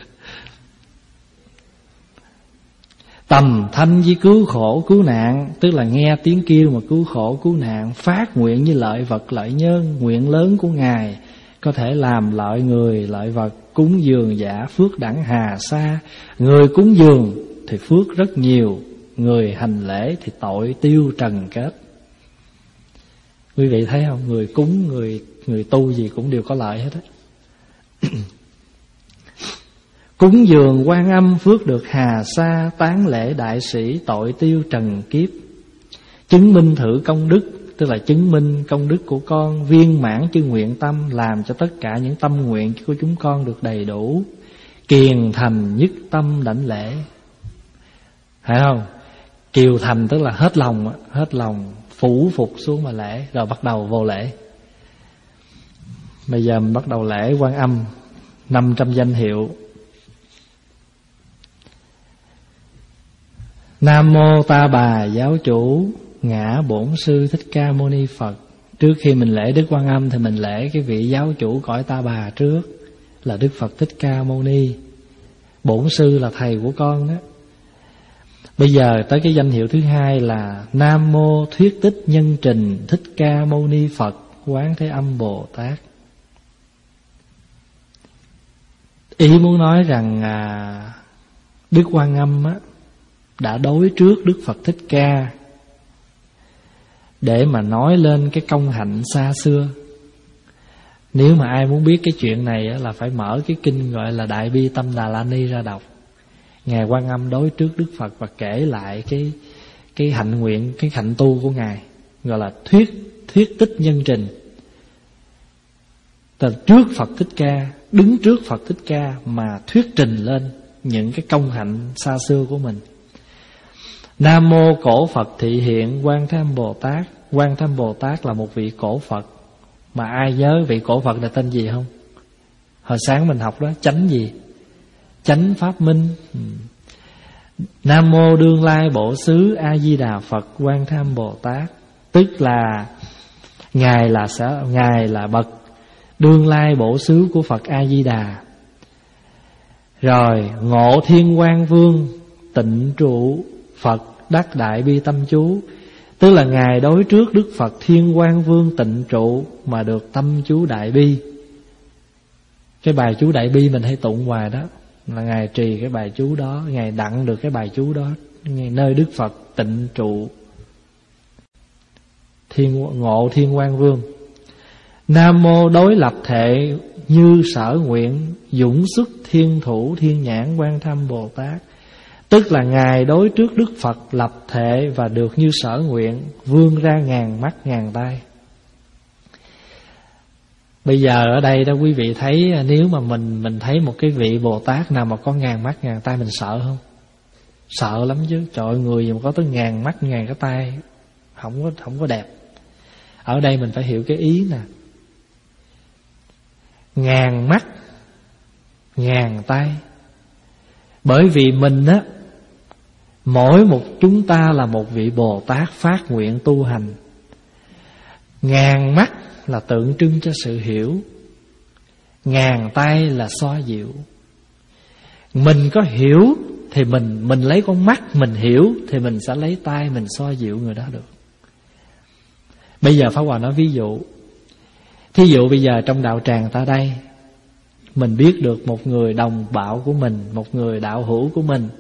Tầm thanh với cứu khổ cứu nạn, tức là nghe tiếng kêu mà cứu khổ cứu nạn. Phát nguyện như lợi vật lợi nhân, nguyện lớn của Ngài có thể làm lợi người lợi vật. Cúng dường giả phước đẳng hà sa, người cúng dường thì phước rất nhiều, người hành lễ thì tội tiêu trần kết. Quý vị thấy không? Người cúng, người người tu gì cũng đều có lợi hết á. Cúng dường Quan Âm phước được hà sa, tán lễ đại sĩ tội tiêu trần kiếp. Chứng minh thử công đức, tức là chứng minh công đức của con, viên mãn chư nguyện tâm, làm cho tất cả những tâm nguyện của chúng con được đầy đủ. Kiền thành nhất tâm đảnh lễ. Phải không? Kiều thành tức là hết lòng, hết lòng phủ phục xuống mà lễ, rồi bắt đầu vô lễ. Bây giờ mình bắt đầu lễ Quan Âm, năm trăm danh hiệu. Nam mô Ta Bà Giáo Chủ Ngã Bổn Sư Thích Ca Mâu Ni Phật. Trước khi mình lễ Đức Quan Âm thì mình lễ cái vị giáo chủ cõi Ta Bà trước, là Đức Phật Thích Ca Mâu Ni. Bổn sư là thầy của con đó. Bây giờ tới cái danh hiệu thứ hai là Nam Mô Thuyết Tích Nhân Trình Thích Ca Mâu Ni Phật Quán Thế Âm Bồ Tát. Ý muốn nói rằng à, Đức Quan Âm á, đã đối trước Đức Phật Thích Ca để mà nói lên cái công hạnh xa xưa. Nếu mà ai muốn biết cái chuyện này á, là phải mở cái kinh gọi là Đại Bi Tâm Đà La Ni ra đọc. Ngài Quan Âm đối trước Đức Phật và kể lại cái cái hạnh nguyện, cái hạnh tu của Ngài, gọi là thuyết thuyết tích nhân trình. Từ trước Phật Thích Ca, đứng trước Phật Thích Ca mà thuyết trình lên những cái công hạnh xa xưa của mình. Nam mô cổ Phật thị hiện Quan Thế Âm Bồ Tát. Quan Thế Âm Bồ Tát là một vị cổ Phật. Mà ai nhớ vị cổ Phật là tên gì không? Hồi sáng mình học đó, chánh gì? Chánh Pháp Minh. Nam mô Đương Lai Bổ Xứ A Di Đà Phật Quan Thế Âm Bồ Tát. Tức là Ngài là sẽ, Ngài là bậc Đương Lai Bổ Xứ của Phật A Di Đà. Rồi Ngộ Thiên Quang Vương Tịnh Trụ Phật Đắc Đại Bi Tâm Chú. Tức là Ngài đối trước Đức Phật Thiên Quang Vương Tịnh Trụ mà được tâm chú Đại Bi. Cái bài chú Đại Bi mình hay tụng hoài đó, là Ngài trì cái bài chú đó, Ngài đặng được cái bài chú đó nơi Đức Phật Tịnh Trụ Thiên Ngộ Thiên Quang Vương. Nam mô đối lập thệ như sở nguyện, dũng xuất thiên thủ thiên nhãn Quan Tham Bồ Tát. Tức là Ngài đối trước Đức Phật lập thệ và được như sở nguyện, vươn ra ngàn mắt ngàn tay. Bây giờ ở đây đó quý vị thấy, nếu mà mình mình thấy một cái vị Bồ Tát nào mà có ngàn mắt ngàn tay, mình sợ không? Sợ lắm chứ. Trời ơi, người mà có tới ngàn mắt ngàn cái tay không có không có đẹp. Ở đây mình phải hiểu cái ý nè. Ngàn mắt ngàn tay. Bởi vì mình á, mỗi một chúng ta là một vị Bồ Tát phát nguyện tu hành. Ngàn mắt là tượng trưng cho sự hiểu, ngàn tay là xoa dịu. Mình có hiểu thì mình mình lấy con mắt mình hiểu, thì mình sẽ lấy tay mình xoa dịu người đó được. Bây giờ Pháp Hòa nói ví dụ. Thí dụ bây giờ trong đạo tràng ta đây, mình biết được một người đồng bào của mình, một người đạo hữu của mình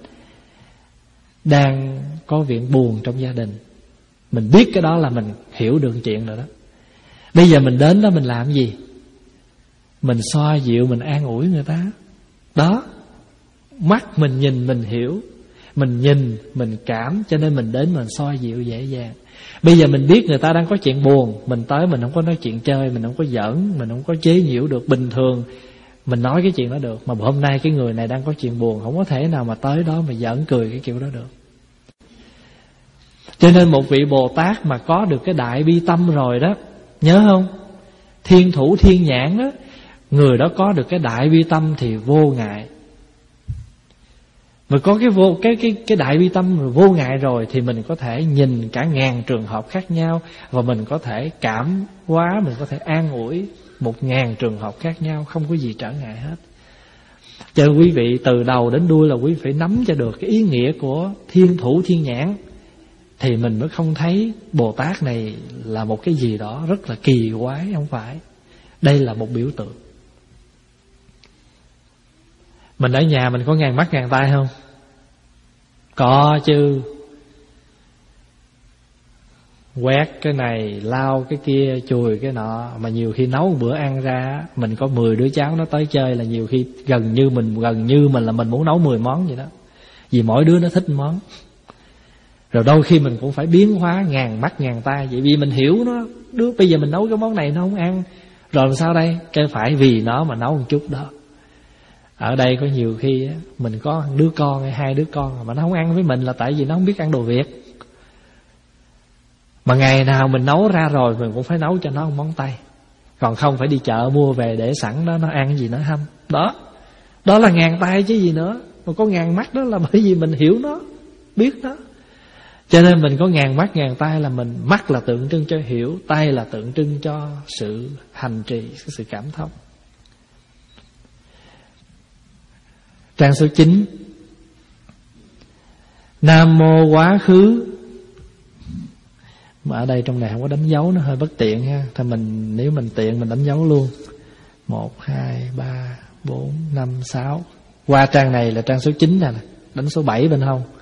đang có chuyện buồn trong gia đình. Mình biết cái đó là mình hiểu được chuyện rồi đó. Bây giờ mình đến đó mình làm gì? Mình xoa dịu, mình an ủi người ta. Đó, mắt mình nhìn mình hiểu, mình nhìn mình cảm, cho nên mình đến mình xoa dịu dễ dàng. Bây giờ mình biết người ta đang có chuyện buồn, mình tới mình không có nói chuyện chơi, mình không có giỡn, mình không có chế nhiễu được. Bình thường mình nói cái chuyện đó được, mà hôm nay cái người này đang có chuyện buồn, không có thể nào mà tới đó mà giỡn cười cái kiểu đó được. Cho nên một vị Bồ Tát mà có được cái đại bi tâm rồi đó, nhớ không? Thiên thủ thiên nhãn đó, người đó có được cái đại bi tâm thì vô ngại. Mà có cái vô cái cái cái đại bi tâm rồi, vô ngại rồi, thì mình có thể nhìn cả ngàn trường hợp khác nhau, và mình có thể cảm hóa, mình có thể an ủi một ngàn trường hợp khác nhau, không có gì trở ngại hết. Cho nên quý vị từ đầu đến đuôi là quý vị phải nắm cho được cái ý nghĩa của thiên thủ thiên nhãn, thì mình mới không thấy Bồ Tát này là một cái gì đó rất là kỳ quái. Không phải. Đây là một biểu tượng. Mình ở nhà mình có ngàn mắt ngàn tay không? Có chứ. Quét cái này, lau cái kia, chùi cái nọ. Mà nhiều khi nấu một bữa ăn ra, mình có mười đứa cháu nó tới chơi là nhiều khi gần như mình gần như mình là mình muốn nấu mười món vậy đó. Vì mỗi đứa nó thích món. Rồi đôi khi mình cũng phải biến hóa ngàn mắt ngàn tay. Vậy vì mình hiểu nó, đứa bây giờ mình nấu cái món này nó không ăn, rồi làm sao đây? Cái phải vì nó mà nấu một chút đó. Ở đây có nhiều khi á, mình có đứa con hay hai đứa con mà nó không ăn với mình là tại vì nó không biết ăn đồ Việt. Mà ngày nào mình nấu ra rồi mình cũng phải nấu cho nó một món Tây. Còn không phải đi chợ mua về để sẵn đó, nó ăn gì nó hâm. Đó, đó là ngàn tay chứ gì nữa. Mà có ngàn mắt đó là bởi vì mình hiểu nó, biết nó. Cho nên mình có ngàn mắt ngàn tay là mình, mắt là tượng trưng cho hiểu, tay là tượng trưng cho sự hành trì, sự cảm thông. Trang số chín. Nam mô quá khứ. Mà ở đây trong này không có đánh dấu, nó hơi bất tiện ha. Thôi mình, nếu mình tiện mình đánh dấu luôn. Một, hai, ba, bốn, năm, sáu. Qua trang này là trang số chín nè. Đánh số bảy bên hông.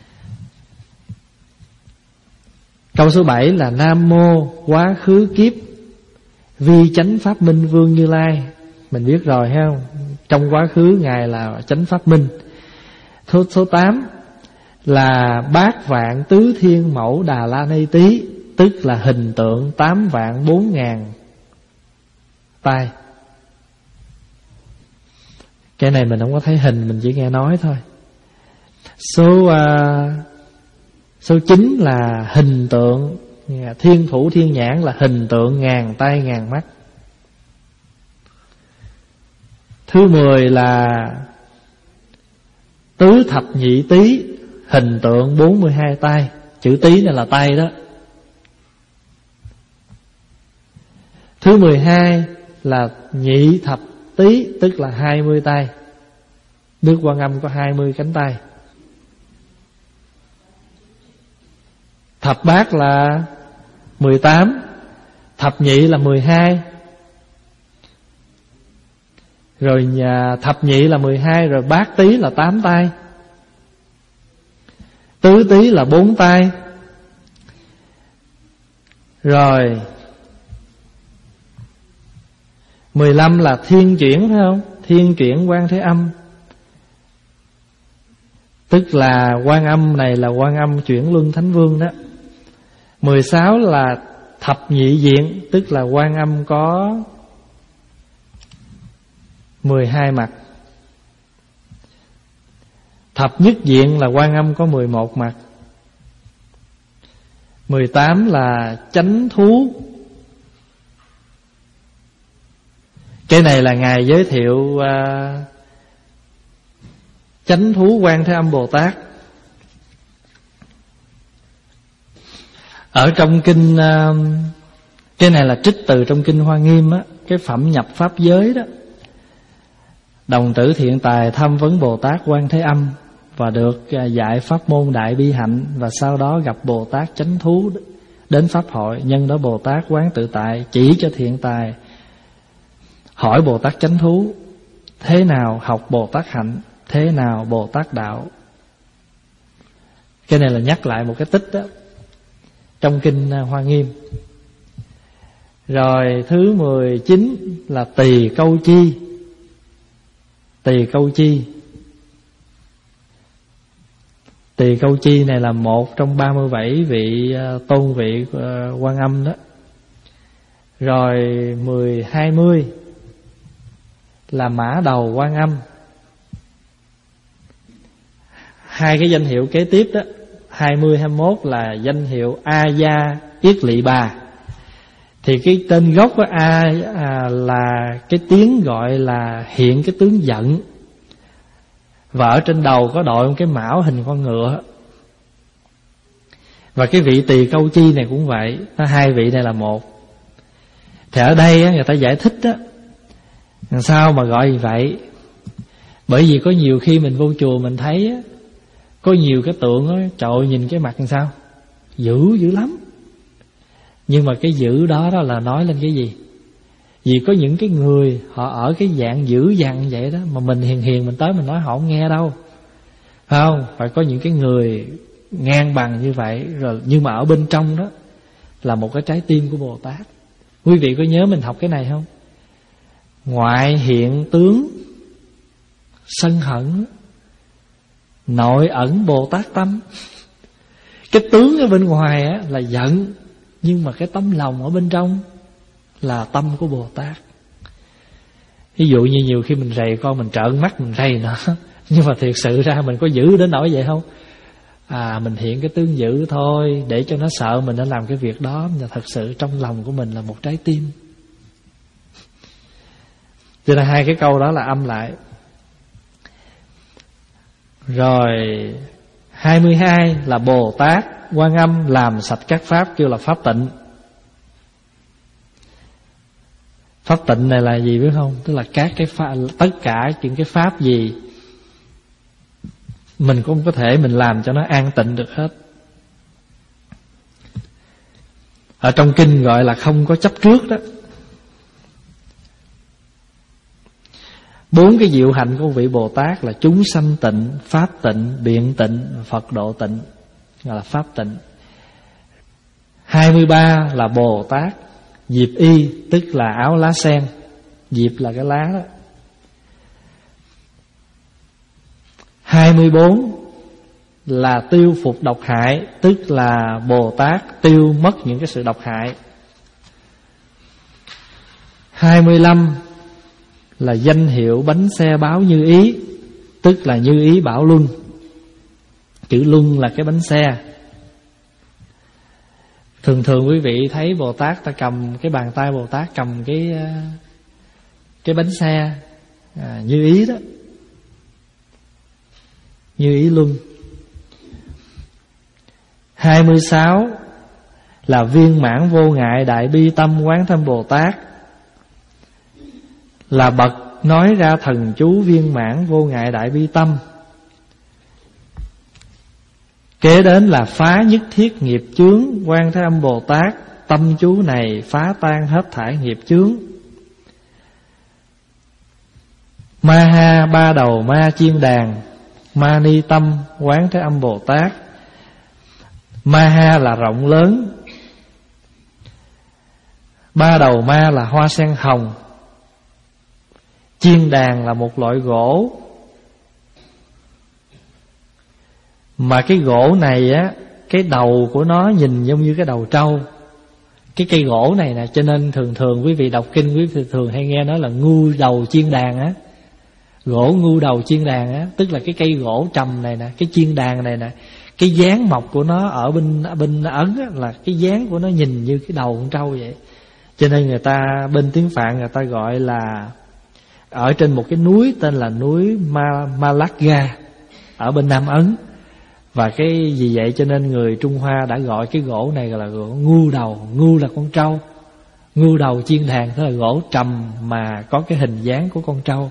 Câu số bảy là Nam mô quá khứ kiếp vi chánh pháp minh vương Như Lai. Mình biết rồi ha. Trong quá khứ Ngài là chánh pháp minh. Số tám là bát vạn tứ thiên mẫu Đà La Ni Tý, tức là hình tượng tám vạn bốn ngàn tay. Cái này mình không có thấy hình, mình chỉ nghe nói thôi. Số uh, Số chín là hình tượng thiên thủ thiên nhãn, là hình tượng ngàn tay ngàn mắt. Thứ mười là tứ thập nhị tý, hình tượng bốn mươi hai tay. Chữ tý này là tay đó. Thứ mười hai là nhị thập tý, tức là hai mươi tay. Đức Quan Âm có hai mươi cánh tay. Thập bát là mười tám, thập nhị là mười hai. Rồi nhà thập nhị là mười hai, rồi bát tý là tám tay. Tứ tý là bốn tay. Rồi mười lăm là thiên chuyển, phải không? Thiên chuyển Quan Thế Âm, tức là Quan Âm này là Quan Âm chuyển luân Thánh Vương đó. Mười sáu là thập nhị diện, tức là Quan Âm có mười hai mặt. Thập nhất diện là Quan Âm có mười một mặt. Mười tám là chánh thú. Cái này là Ngài giới thiệu uh, chánh thú Quan Thế Âm Bồ Tát. Ở trong kinh uh, cái này là trích từ trong kinh Hoa Nghiêm á, cái phẩm nhập pháp giới đó. Đồng tử thiện tài tham vấn Bồ Tát Quan Thế Âm và được dạy pháp môn Đại Bi Hạnh, và sau đó gặp Bồ Tát chánh thú đến pháp hội. Nhân đó Bồ Tát quán tự tại chỉ cho thiện tài, hỏi Bồ Tát chánh thú thế nào học Bồ Tát hạnh, thế nào Bồ Tát đạo. Cái này là nhắc lại một cái tích đó trong kinh Hoa Nghiêm. Rồi thứ mười chín là Tỳ Câu Chi. Tỳ Câu Chi Tỳ Câu Chi này là một trong ba mươi bảy vị tôn vị Quan Âm đó. Rồi mười hai mươi là Mã Đầu Quan Âm. Hai cái danh hiệu kế tiếp đó, hai mươi, hai mươi mốt là danh hiệu A Gia Yết Lị Bà. Thì cái tên gốc của A à, là cái tiếng gọi là hiện cái tướng giận, và ở trên đầu có đội một cái mão hình con ngựa. Và cái vị Tỳ Câu Chi này cũng vậy, nó hai vị này là một. Thì ở đây á, người ta giải thích á, làm sao mà gọi như vậy? Bởi vì có nhiều khi mình vô chùa mình thấy á, có nhiều cái tượng á, trời ơi, nhìn cái mặt làm sao dữ dữ lắm. Nhưng mà cái dữ đó đó là nói lên cái gì? Vì có những cái người họ ở cái dạng dữ dằn vậy đó, mà mình hiền hiền mình tới mình nói họ không nghe đâu, phải không? Phải có những cái người ngang bằng như vậy rồi, nhưng mà ở bên trong đó là một cái trái tim của Bồ Tát. Quý vị có nhớ mình học cái này không? Ngoại hiện tướng sân hận, nội ẩn Bồ Tát tâm. Cái tướng ở bên ngoài á là giận, nhưng mà cái tấm lòng ở bên trong là tâm của Bồ Tát. Ví dụ như nhiều khi mình rầy con, mình trợn mắt mình rầy nó, nhưng mà thiệt sự ra mình có dữ đến nỗi vậy không? À, mình hiện cái tướng dữ thôi, để cho nó sợ mình đã làm cái việc đó, nhưng thật sự trong lòng của mình là một trái tim. Cho nên hai cái câu đó là âm lại. Rồi hai mươi hai là Bồ Tát Quan Âm làm sạch các pháp, kêu là pháp tịnh. Pháp tịnh này là gì biết không? Tức là các cái pháp, tất cả những cái pháp gì mình cũng có thể mình làm cho nó an tịnh được hết. Ở trong kinh gọi là không có chấp trước đó. Bốn cái diệu hạnh của vị Bồ Tát là chúng sanh tịnh, pháp tịnh, biện tịnh, Phật độ tịnh, gọi là pháp tịnh. Hai mươi ba là Bồ Tát diệp y, tức là áo lá sen. Diệp là cái lá đó. Hai mươi bốn là tiêu phục độc hại, tức là Bồ Tát tiêu mất những cái sự độc hại. Hai mươi lăm là danh hiệu bánh xe báo như ý, tức là như ý bảo luân. Chữ luân là cái bánh xe. Thường thường quý vị thấy Bồ Tát ta cầm cái bàn tay, Bồ Tát cầm cái cái bánh xe à, như ý đó, như ý luân. Hai mươi sáu là viên mãn vô ngại đại bi tâm quán thâm Bồ Tát, là bậc nói ra thần chú viên mãn vô ngại đại bi tâm. Kế đến là phá nhất thiết nghiệp chướng Quan Thế Âm Bồ Tát, tâm chú này phá tan hết thảy nghiệp chướng. Ma ha ba đầu ma chiên đàn, ma ni tâm Quán Thế Âm Bồ Tát. Ma ha là rộng lớn, ba đầu ma là hoa sen hồng, Chiên đàn là một loại gỗ, mà cái gỗ này á, cái đầu của nó nhìn giống như cái đầu trâu. Cái cây gỗ này nè, cho nên thường thường quý vị đọc kinh, quý vị thường hay nghe nói là ngu đầu chiên đàn á. Gỗ ngu đầu chiên đàn á, tức là cái cây gỗ trầm này nè, cái chiên đàn này nè, cái dáng mọc của nó ở bên bên Ấn á, là cái dáng của nó nhìn như cái đầu con trâu vậy. Cho nên người ta bên tiếng Phạn người ta gọi là ở trên một cái núi tên là núi Ma, Malaga ở bên Nam Ấn. Và cái vì vậy cho nên người Trung Hoa đã gọi cái gỗ này là gỗ ngu đầu. Ngu là con trâu, ngu đầu chiên đàn, tức là gỗ trầm mà có cái hình dáng của con trâu.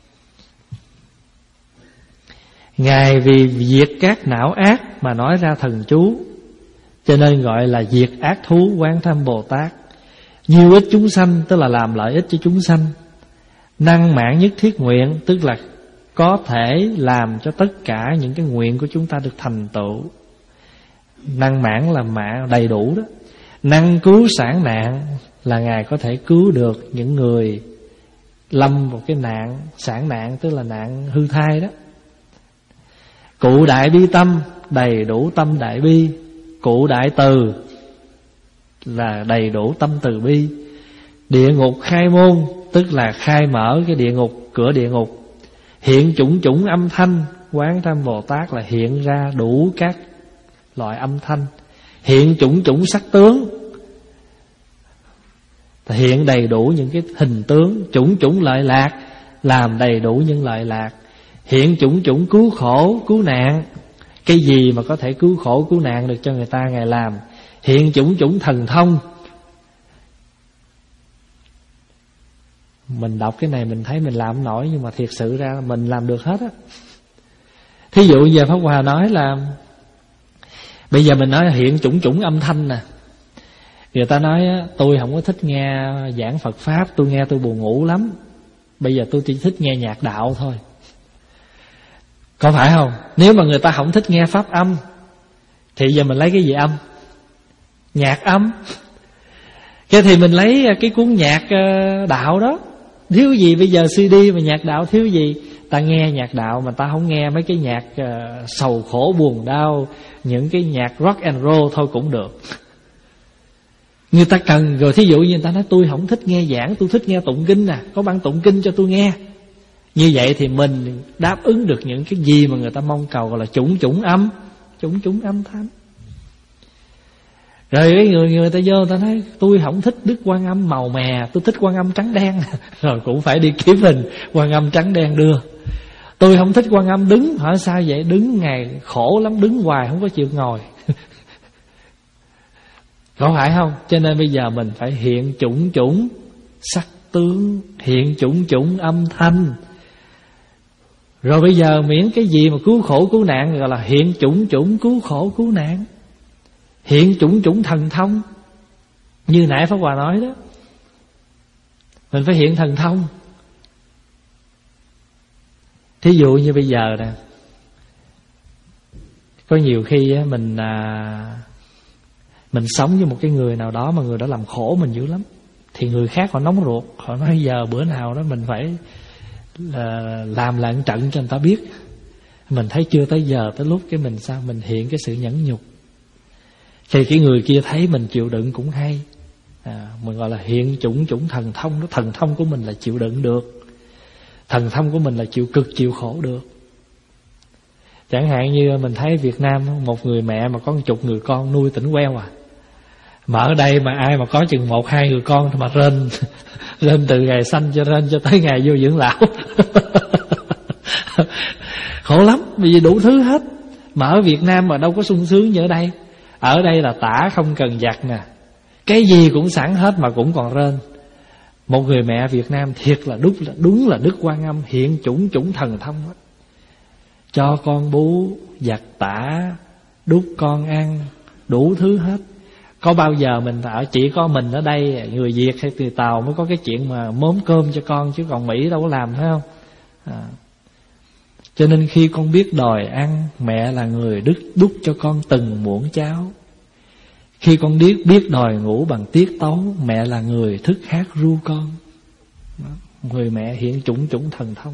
Ngài vì diệt các não ác mà nói ra thần chú, cho nên gọi là diệt ác thú Quán Thâm Bồ Tát. Nhiều ích chúng sanh, tức là làm lợi ích cho chúng sanh. Năng mãn nhất thiết nguyện, tức là có thể làm cho tất cả những cái nguyện của chúng ta được thành tựu. Năng mãn là mạng đầy đủ đó. Năng cứu sản nạn là Ngài có thể cứu được những người lâm một cái nạn, sản nạn tức là nạn hư thai đó. Cụ đại bi tâm, đầy đủ tâm đại bi. Cụ đại từ là đầy đủ tâm từ bi. Địa ngục khai môn, tức là khai mở cái địa ngục, cửa địa ngục. Hiện chủng chủng âm thanh, Quán Thâm Bồ Tát là hiện ra đủ các loại âm thanh. Hiện chủng chủng sắc tướng, hiện đầy đủ những cái hình tướng. Chủng chủng lợi lạc, làm đầy đủ những lợi lạc. Hiện chủng chủng cứu khổ, cứu nạn, cái gì mà có thể cứu khổ, cứu nạn được cho người ta Ngài làm. Hiện chủng chủng thần thông. Mình đọc cái này mình thấy mình làm không nổi, nhưng mà thiệt sự ra mình làm được hết á. Thí dụ giờ Pháp Hòa nói là bây giờ mình nói hiện chủng chủng âm thanh nè. Người ta nói tôi không có thích nghe giảng Phật Pháp, tôi nghe tôi buồn ngủ lắm, bây giờ tôi chỉ thích nghe nhạc đạo thôi. Có phải không? Nếu mà người ta không thích nghe pháp âm thì giờ mình lấy cái gì âm? Nhạc âm. Cái thì mình lấy cái cuốn nhạc đạo đó. Thiếu gì bây giờ xê đê mà nhạc đạo thiếu gì? Ta nghe nhạc đạo mà ta không nghe mấy cái nhạc uh, sầu khổ buồn đau, những cái nhạc rock and roll thôi cũng được. Người ta cần rồi. Thí dụ như người ta nói tôi không thích nghe giảng, tôi thích nghe tụng kinh nè, có băng tụng kinh cho tôi nghe. Như vậy thì mình đáp ứng được những cái gì mà người ta mong cầu, gọi là chủng chủng âm, chủng chủng âm thanh. Rồi cái người người ta vô người ta nói tôi không thích Đức Quan Âm màu mè, tôi thích Quan Âm trắng đen. Rồi cũng phải đi kiếm hình Quan Âm trắng đen đưa. Tôi không thích Quan Âm đứng, hỏi sao vậy? Đứng ngày khổ lắm, đứng hoài không có chịu ngồi. Có phải không? Cho nên bây giờ mình phải hiện chủng chủng sắc tướng, hiện chủng chủng âm thanh. Rồi bây giờ miễn cái gì mà cứu khổ cứu nạn gọi là hiện chủng chủng cứu khổ cứu nạn. Hiện chủng chủng thần thông. Như nãy Pháp Hòa nói đó, mình phải hiện thần thông. Thí dụ như bây giờ nè, có nhiều khi á, mình à, mình sống với một cái người nào đó mà người đó làm khổ mình dữ lắm, thì người khác họ nóng ruột, họ nói giờ bữa nào đó mình phải là làm lại một trận cho người ta biết. Mình thấy chưa tới giờ tới lúc cái mình sao mình hiện cái sự nhẫn nhục, thì cái người kia thấy mình chịu đựng cũng hay. à, Mình gọi là hiện chủng chủng thần thông đó. Thần thông của mình là chịu đựng được, thần thông của mình là chịu cực chịu khổ được. Chẳng hạn như mình thấy Việt Nam, một người mẹ mà có một chục người con nuôi tỉnh queo à. Mà ở đây mà ai mà có chừng một hai người con mà rên rên từ ngày sanh cho rên cho tới ngày vô dưỡng lão. Khổ lắm, vì đủ thứ hết. Mà ở Việt Nam mà đâu có sung sướng như ở đây. Ở đây là tả không cần giặt nè, cái gì cũng sẵn hết mà cũng còn rên. Một người mẹ Việt Nam thiệt là đúng là đúng là Đức Quan Âm hiện chủng chủng thần thông đó. Cho con bú, giặt tả, đút con ăn, đủ thứ hết. Có bao giờ mình ở chỉ có mình ở đây, người Việt hay từ Tàu mới có cái chuyện mà mớm cơm cho con, chứ còn Mỹ đâu có làm, phải không? À. Cho nên khi con biết đòi ăn, mẹ là người đút đút cho con từng muỗng cháo. Khi con biết biết đòi ngủ bằng tiết tấu, mẹ là người thức hát ru con. Đó. người mẹ hiện chủng chủng thần thông.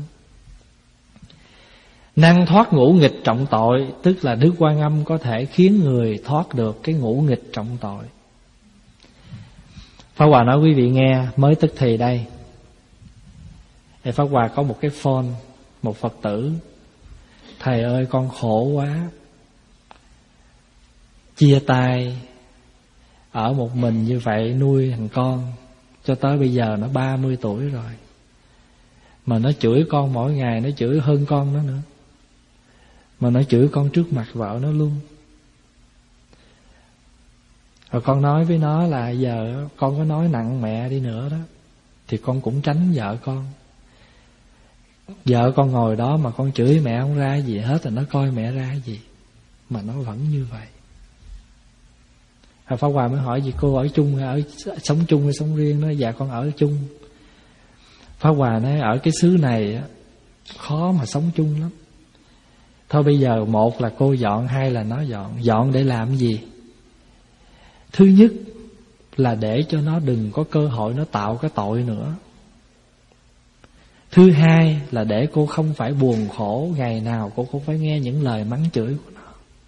Năng thoát ngũ nghịch trọng tội, tức là Đức Quan Âm có thể khiến người thoát được cái ngũ nghịch trọng tội. Pháp Hòa nói quý vị nghe mới tức thì đây. Thì Pháp Hòa có một cái phone, một Phật tử: thầy ơi con khổ quá, chia tay, ở một mình như vậy nuôi thằng con cho tới bây giờ nó ba mươi tuổi rồi, mà nó chửi con mỗi ngày, nó chửi hơn con nó nữa, mà nó chửi con trước mặt vợ nó luôn. Rồi con nói với nó là giờ con có nói nặng mẹ đi nữa đó thì con cũng tránh vợ con. Vợ con ngồi đó mà con chửi mẹ không ra gì hết, rồi nó coi mẹ ra gì mà nó vẫn như vậy. Pháp Hòa mới hỏi: gì cô ở chung hay ở sống chung hay sống riêng? Nó dạ con ở chung. Pháp Hòa nói ở cái xứ này khó mà sống chung lắm. Thôi bây giờ một là cô dọn, hai là nó dọn. Dọn để làm gì? Thứ nhất là để cho nó đừng có cơ hội nó tạo cái tội nữa. Thứ hai là để cô không phải buồn khổ, ngày nào cô cũng phải nghe những lời mắng chửi của nó.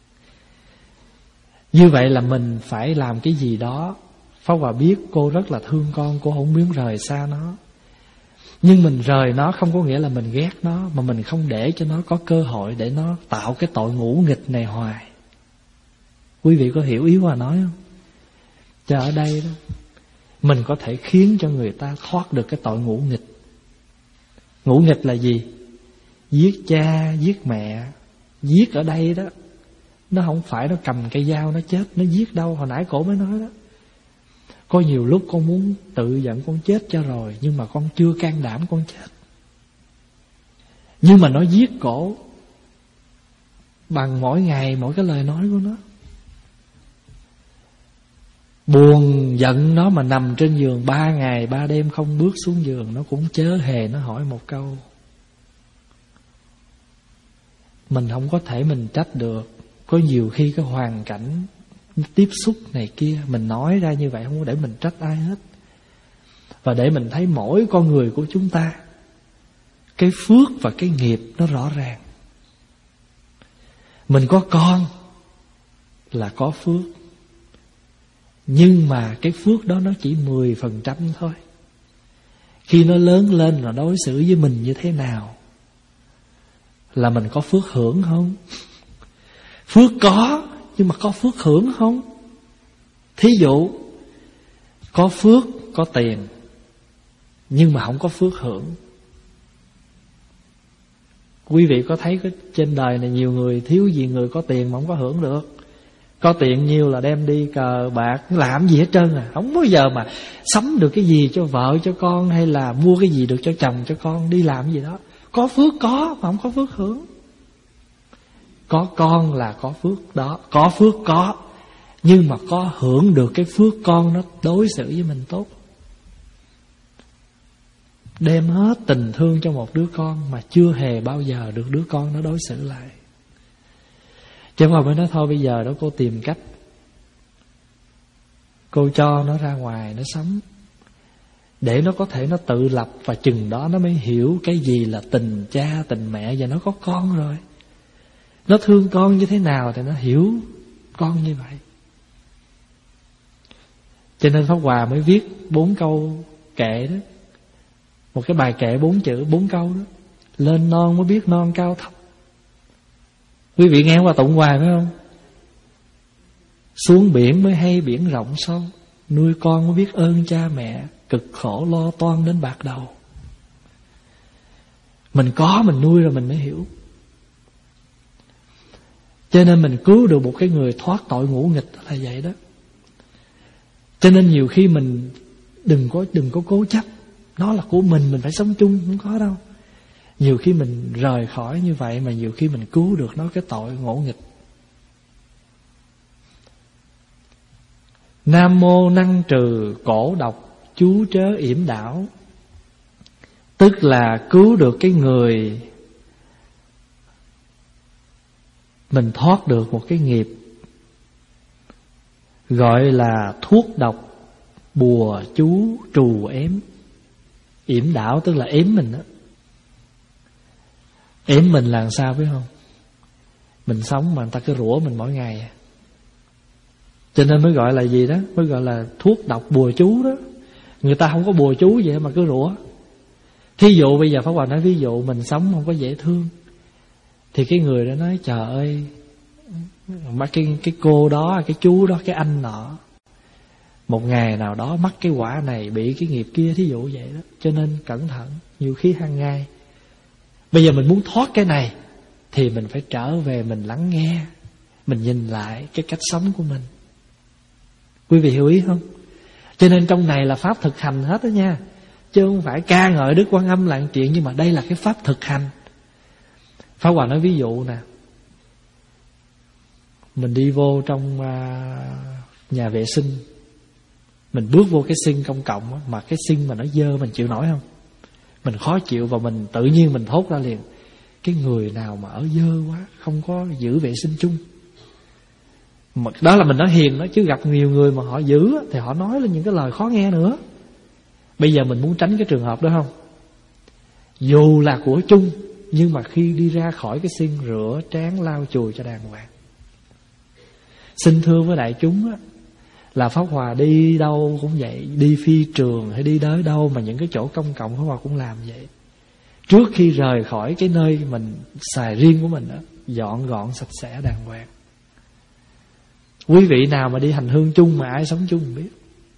Như vậy là mình phải làm cái gì đó. Pháp Hòa biết cô rất là thương con, cô không muốn rời xa nó. Nhưng mình rời nó không có nghĩa là mình ghét nó, mà mình không để cho nó có cơ hội để nó tạo cái tội ngũ nghịch này hoài. Quý vị có hiểu ý Hòa nói không? Cho ở đây đó, mình có thể khiến cho người ta thoát được cái tội ngũ nghịch. Ngũ nghịch là gì? Giết cha, giết mẹ. Giết ở đây đó, nó không phải nó cầm cây dao nó chết, nó giết đâu. Hồi nãy cổ mới nói đó, có nhiều lúc con muốn tự giận con chết cho rồi, nhưng mà con chưa can đảm con chết. Nhưng mà nó giết cổ bằng mỗi ngày, mỗi cái lời nói của nó. Buồn giận nó mà nằm trên giường ba ngày ba đêm không bước xuống giường, nó cũng chớ hề nó hỏi một câu. Mình không có thể mình trách được. Có nhiều khi cái hoàn cảnh tiếp xúc này kia, mình nói ra như vậy không có để mình trách ai hết. Và để mình thấy mỗi con người của chúng ta, cái phước và cái nghiệp nó rõ ràng. Mình có con là có phước, nhưng mà cái phước đó nó chỉ mười phần trăm thôi. Khi nó lớn lên rồi đối xử với mình như thế nào là mình có phước hưởng không? Phước có, nhưng mà có phước hưởng không? Thí dụ có phước, có tiền, nhưng mà không có phước hưởng. Quý vị có thấy cái trên đời này nhiều người thiếu gì người có tiền mà không có hưởng được. Có tiền nhiều là đem đi cờ bạc, làm gì hết trơn à. Không bao giờ mà sắm được cái gì cho vợ cho con, hay là mua cái gì được cho chồng cho con, đi làm gì đó. Có phước có mà không có phước hưởng. Có con là có phước đó, có phước có, nhưng mà có hưởng được cái phước con nó đối xử với mình tốt. Đem hết tình thương cho một đứa con mà chưa hề bao giờ được đứa con nó đối xử lại. Chứ mà mới nói thôi bây giờ đó cô tìm cách, cô cho nó ra ngoài nó sống, để nó có thể nó tự lập, và chừng đó nó mới hiểu cái gì là tình cha tình mẹ. Và nó có con rồi, nó thương con như thế nào thì nó hiểu con như vậy. Cho nên Pháp Hòa mới viết bốn câu kệ đó, một cái bài kệ bốn chữ, bốn câu đó: lên non mới biết non cao thấp. Quý vị nghe qua tụng hoài phải không? Xuống biển mới hay biển rộng sâu, nuôi con mới biết ơn cha mẹ, cực khổ lo toan đến bạc đầu. Mình có mình nuôi rồi mình mới hiểu. Cho nên mình cứu được một cái người thoát tội ngũ nghịch là vậy đó. Cho nên nhiều khi mình đừng có đừng có cố chấp nó là của mình, mình phải sống chung, không có đâu. Nhiều khi mình rời khỏi như vậy mà nhiều khi mình cứu được nó cái tội ngỗ nghịch. Nam mô năng trừ cổ độc chú chớ yểm đảo, tức là cứu được cái người mình thoát được một cái nghiệp gọi là thuốc độc bùa chú trù ém. Yểm đảo tức là ếm mình đó. Ếm mình là sao biết không? Mình sống mà người ta cứ rủa mình mỗi ngày. Cho nên mới gọi là gì đó, mới gọi là thuốc độc bùa chú đó. Người ta không có bùa chú vậy mà cứ rủa. Thí dụ bây giờ Pháp Hòa nói ví dụ mình sống không có dễ thương, thì cái người đó nói trời ơi, mà cái, cái cô đó, cái chú đó, cái anh nọ, một ngày nào đó mắc cái quả này, bị cái nghiệp kia, thí dụ vậy đó. Cho nên cẩn thận, nhiều khi hàng ngày. Bây giờ mình muốn thoát cái này thì mình phải trở về, mình lắng nghe, mình nhìn lại cái cách sống của mình. Quý vị hiểu ý không? Cho nên trong này là pháp thực hành hết đó nha, chứ không phải ca ngợi Đức Quan Âm là chuyện. Nhưng mà đây là cái pháp thực hành. Pháp Hòa nói ví dụ nè, mình đi vô trong nhà vệ sinh, mình bước vô cái sink công cộng mà cái sink mà nó dơ, mình chịu nổi không? Mình khó chịu và mình tự nhiên mình thốt ra liền: cái người nào mà ở dơ quá, không có giữ vệ sinh chung. Đó là mình nói hiền đó, chứ gặp nhiều người mà họ giữ thì họ nói lên những cái lời khó nghe nữa. Bây giờ mình muốn tránh cái trường hợp đó không? Dù là của chung, nhưng mà khi đi ra khỏi cái sink, rửa trán lau chùi cho đàng hoàng. Xin thưa với đại chúng á, là Pháp Hòa đi đâu cũng vậy, đi phi trường hay đi tới đâu mà những cái chỗ công cộng, Pháp Hòa cũng làm vậy. Trước khi rời khỏi cái nơi mình xài riêng của mình đó, dọn gọn sạch sẽ đàng hoàng. Quý vị nào mà đi hành hương chung mà ai sống chung biết.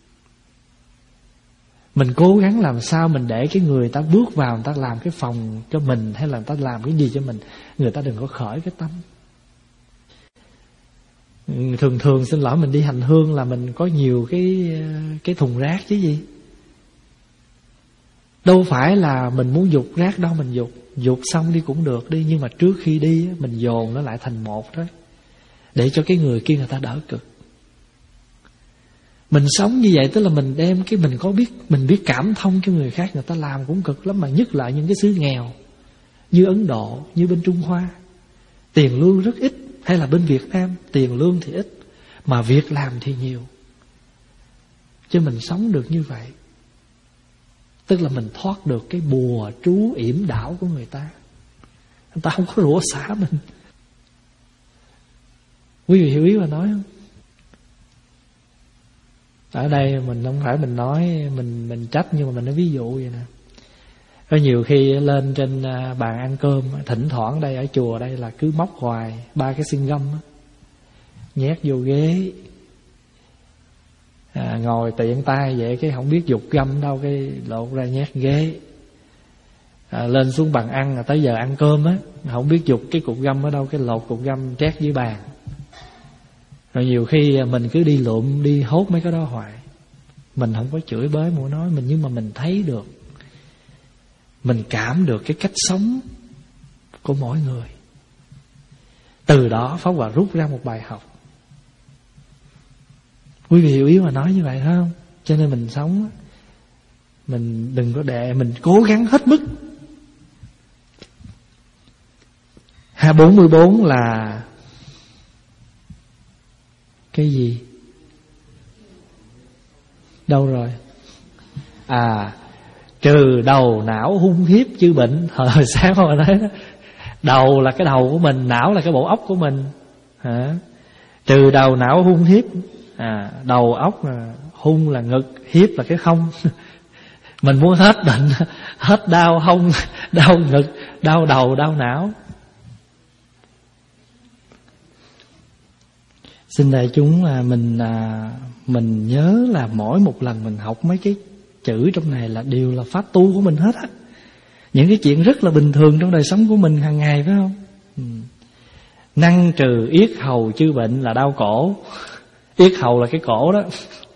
Mình cố gắng làm sao mình để cái người ta bước vào, người ta làm cái phòng cho mình, hay là người ta làm cái gì cho mình, người ta đừng có khởi cái tâm. Thường thường xin lỗi, mình đi hành hương là mình có nhiều cái cái thùng rác chứ gì. Đâu phải là mình muốn dục rác đâu, mình dục dục xong đi cũng được đi, nhưng mà trước khi đi mình dồn nó lại thành một đó, để cho cái người kia người ta đỡ cực. Mình sống như vậy tức là mình đem cái mình có biết mình biết cảm thông cho người khác, người ta làm cũng cực lắm, mà nhất là những cái xứ nghèo như Ấn Độ, như bên Trung Hoa, tiền lương rất ít, hay là bên Việt Nam tiền lương thì ít mà việc làm thì nhiều. Chứ mình sống được như vậy tức là mình thoát được cái bùa chú yểm đảo của người ta. Người ta không có rủa xả mình. Quý vị hiểu ý mà nói không? Ở đây mình không phải mình nói mình mình trách, nhưng mà mình nói ví dụ vậy nè. Có nhiều khi lên trên bàn ăn cơm, thỉnh thoảng đây ở chùa đây là cứ móc hoài ba cái xiên găm nhét vô ghế, à, ngồi tiện tay vậy cái không biết dục găm đâu, cái lột ra nhét ghế. À, lên xuống bàn ăn là tới giờ ăn cơm á, không biết dục cái cục găm ở đâu, cái lột cục găm trét dưới bàn. Rồi nhiều khi mình cứ đi lụm đi hốt mấy cái đó hoài. Mình không có chửi bới mũi nói mình, nhưng mà mình thấy được, mình cảm được cái cách sống của mỗi người. Từ đó Pháp Hòa rút ra một bài học. Quý vị hiểu ý mà nói như vậy không? Cho nên mình sống, mình đừng có để, mình cố gắng hết mức. hai bốn mươi bốn là cái gì? Đâu rồi? À, trừ đầu não hung hiếp chư bệnh. Hồi sáng mà nói đó, đầu là cái đầu của mình, não là cái bộ óc của mình. Hả? Trừ đầu não hung hiếp. À, đầu óc là hung là ngực, hiếp là cái không. Mình muốn hết bệnh, hết đau hông, đau ngực, đau đầu, đau não. Xin đại chúng à, mình à, mình nhớ là mỗi một lần mình học mấy cái chữ trong này là đều là pháp tu của mình hết á. Những cái chuyện rất là bình thường trong đời sống của mình hàng ngày, phải không? Ừ. Năng trừ yết hầu chư bệnh là đau cổ. Yết hầu là cái cổ đó,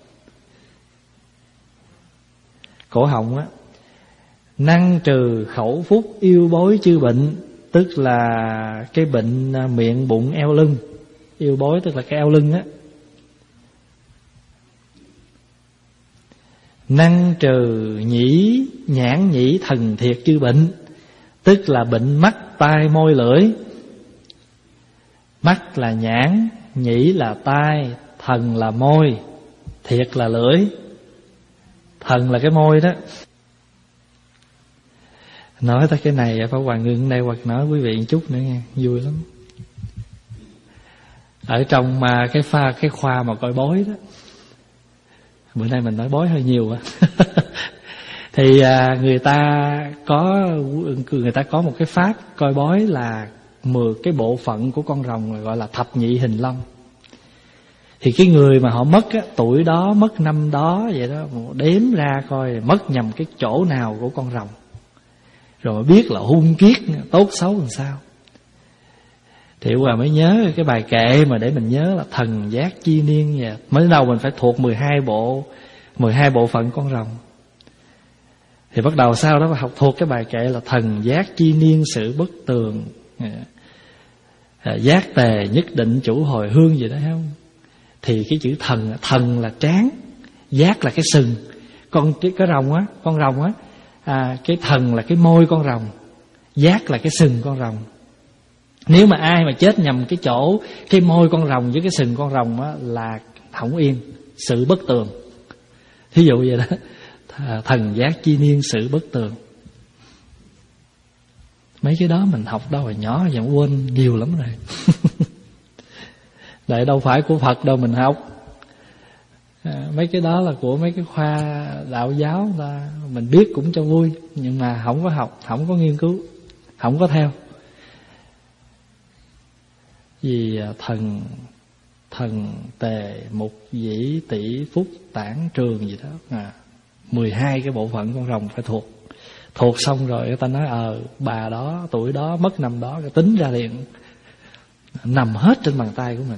cổ họng á. Năng trừ khẩu phúc yêu bối chư bệnh, tức là cái bệnh miệng bụng eo lưng. Yêu bối tức là cái eo lưng á. Năng trừ nhĩ nhãn nhĩ thần thiệt chư bệnh, tức là bệnh mắt tai môi lưỡi. Mắt là nhãn, nhĩ là tai, thần là môi, thiệt là lưỡi. Thần là cái môi đó. Nói tới cái này Pháp Hòa ngưng đây hoặc nói quý vị một chút nữa nghe, vui lắm. Ở trong mà cái pha cái khoa mà coi bói đó, bữa nay mình nói bói hơi nhiều á. Thì à, người ta có người ta có một cái pháp coi bói là mười cái bộ phận của con rồng, gọi là thập nhị hình long. Thì cái người mà họ mất á, tuổi đó, mất năm đó vậy đó, đếm ra coi mất nhầm cái chỗ nào của con rồng, rồi biết là hung kiết tốt xấu làm sao. Thì Hòa mới nhớ cái bài kệ mà để mình nhớ là thần giác chi niên vậy. Mới đầu mình phải thuộc mười hai bộ mười hai bộ phận con rồng. Thì bắt đầu sau đó học thuộc cái bài kệ là thần giác chi niên sự bất tường, giác tề nhất định chủ hồi hương gì đó không. Thì cái chữ thần, thần là trán, giác là cái sừng. Con cái, cái rồng á, con rồng á, à, cái thần là cái môi con rồng, giác là cái sừng con rồng. Nếu mà ai mà chết nhầm cái chỗ cái môi con rồng với cái sừng con rồng á là không yên, sự bất tường. Thí dụ vậy đó, thần giác chi niên sự bất tường. Mấy cái đó mình học đâu hồi nhỏ giờ quên nhiều lắm rồi. Lại đâu phải của Phật đâu mình học. À, mấy cái đó là của mấy cái khoa đạo giáo ta, mình biết cũng cho vui, nhưng mà không có học, không có nghiên cứu, không có theo. Vì thần thần tề mục dĩ tỷ phúc tản trường gì đó, à, mười hai cái bộ phận con rồng phải thuộc. Thuộc xong rồi người ta nói ờ bà đó tuổi đó mất năm đó, cái tính ra liền nằm hết trên bàn tay của mình.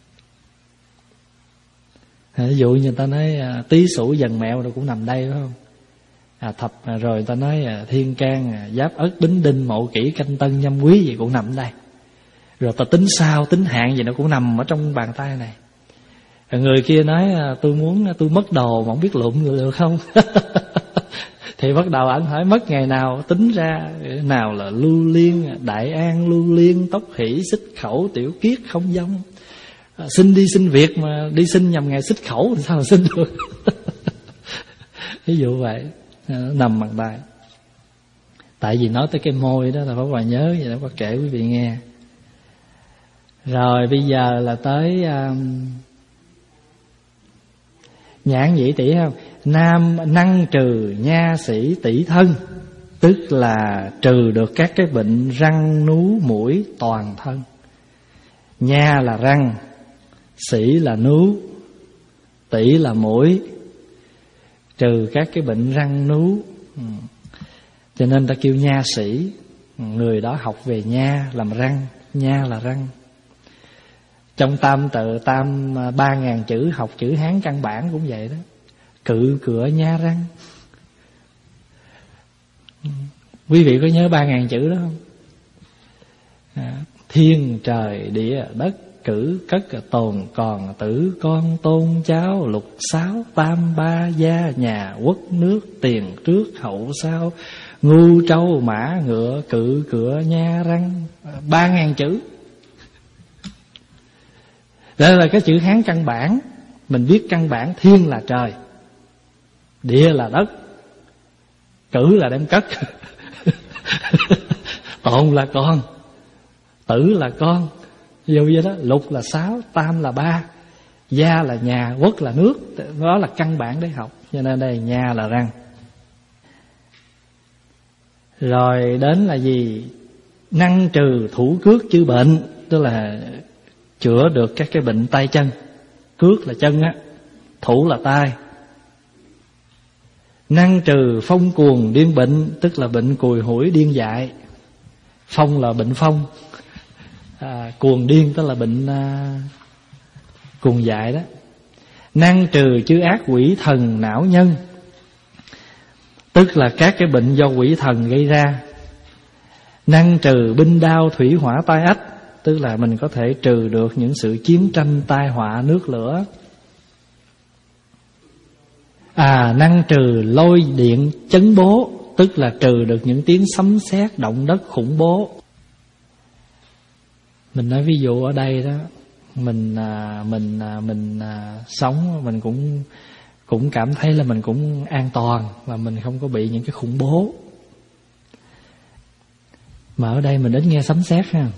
Ví dụ như người ta nói à, Tý Sửu Dần Mẹo rồi cũng nằm đây phải không? À, thập à, rồi người ta nói à, Thiên Can à, Giáp Ất Bính Đinh Mậu Kỷ Canh Tân Nhâm Quý gì cũng nằm đây. Rồi ta tính sao tính hạn gì nó cũng nằm ở trong bàn tay này. Rồi người kia nói à, tôi muốn tôi mất đồ mà không biết lụm được không? Thì bắt đầu anh hỏi mất ngày nào, tính ra nào là Lưu Liên, Đại An, Lưu Liên, Tốc Hỷ, Xích Khẩu, Tiểu Kiết, Không Vong. À, xin đi xin việc mà đi xin nhầm ngày Xích Khẩu thì sao mà xin được. Ví dụ vậy, nằm bằng tay. Tại vì nói tới cái môi đó là Pháp Hòa nhớ, vậy đó có kể quý vị nghe. Rồi bây giờ là tới um, nhãn nhĩ tỷ không? Nam năng trừ nha sĩ tỷ thân, tức là trừ được các cái bệnh răng nú mũi toàn thân. Nha là răng, sĩ là nú, tỷ là mũi, trừ các cái bệnh răng nú. Ừ. Cho nên ta kêu nha sĩ. Người đó học về nha làm răng, nha là răng. Trong tam tự tam ba ngàn chữ học chữ Hán căn bản cũng vậy đó. Cự cửa nha răng. Quý vị có nhớ ba ngàn chữ đó không? À, thiên trời địa đất cử cất tồn còn tử con tôn cháu lục sáu tam ba gia nhà quốc nước tiền trước hậu sau ngu trâu mã ngựa cự cửa nha răng. Ba ngàn chữ. Đây là cái chữ Hán căn bản. Mình biết căn bản thiên là trời, địa là đất, cử là đem cất, tồn là con, tử là con, dù vậy đó, lục là sáu, tam là ba, gia là nhà, quốc là nước. Đó là căn bản để học. Cho nên đây nha là răng. Rồi đến là gì? Năng trừ thủ cước chư bệnh, tức là chữa được các cái bệnh tay chân. Cước là chân á, thủ là tay. Năng trừ phong cuồng điên bệnh, tức là bệnh cùi hủi điên dại. Phong là bệnh phong, à, cuồng điên tức là bệnh à, cuồng dại đó. Năng trừ chư ác quỷ thần não nhân, tức là các cái bệnh do quỷ thần gây ra. Năng trừ binh đao thủy hỏa tai ách, tức là mình có thể trừ được những sự chiến tranh tai họa nước lửa. À, năng trừ lôi điện chấn bố, tức là trừ được những tiếng sấm sét động đất khủng bố. Mình nói ví dụ ở đây đó, mình à, mình à, mình à, sống mình cũng cũng cảm thấy là mình cũng an toàn và mình không có bị những cái khủng bố. Mà ở đây mình ít nghe sấm sét ha,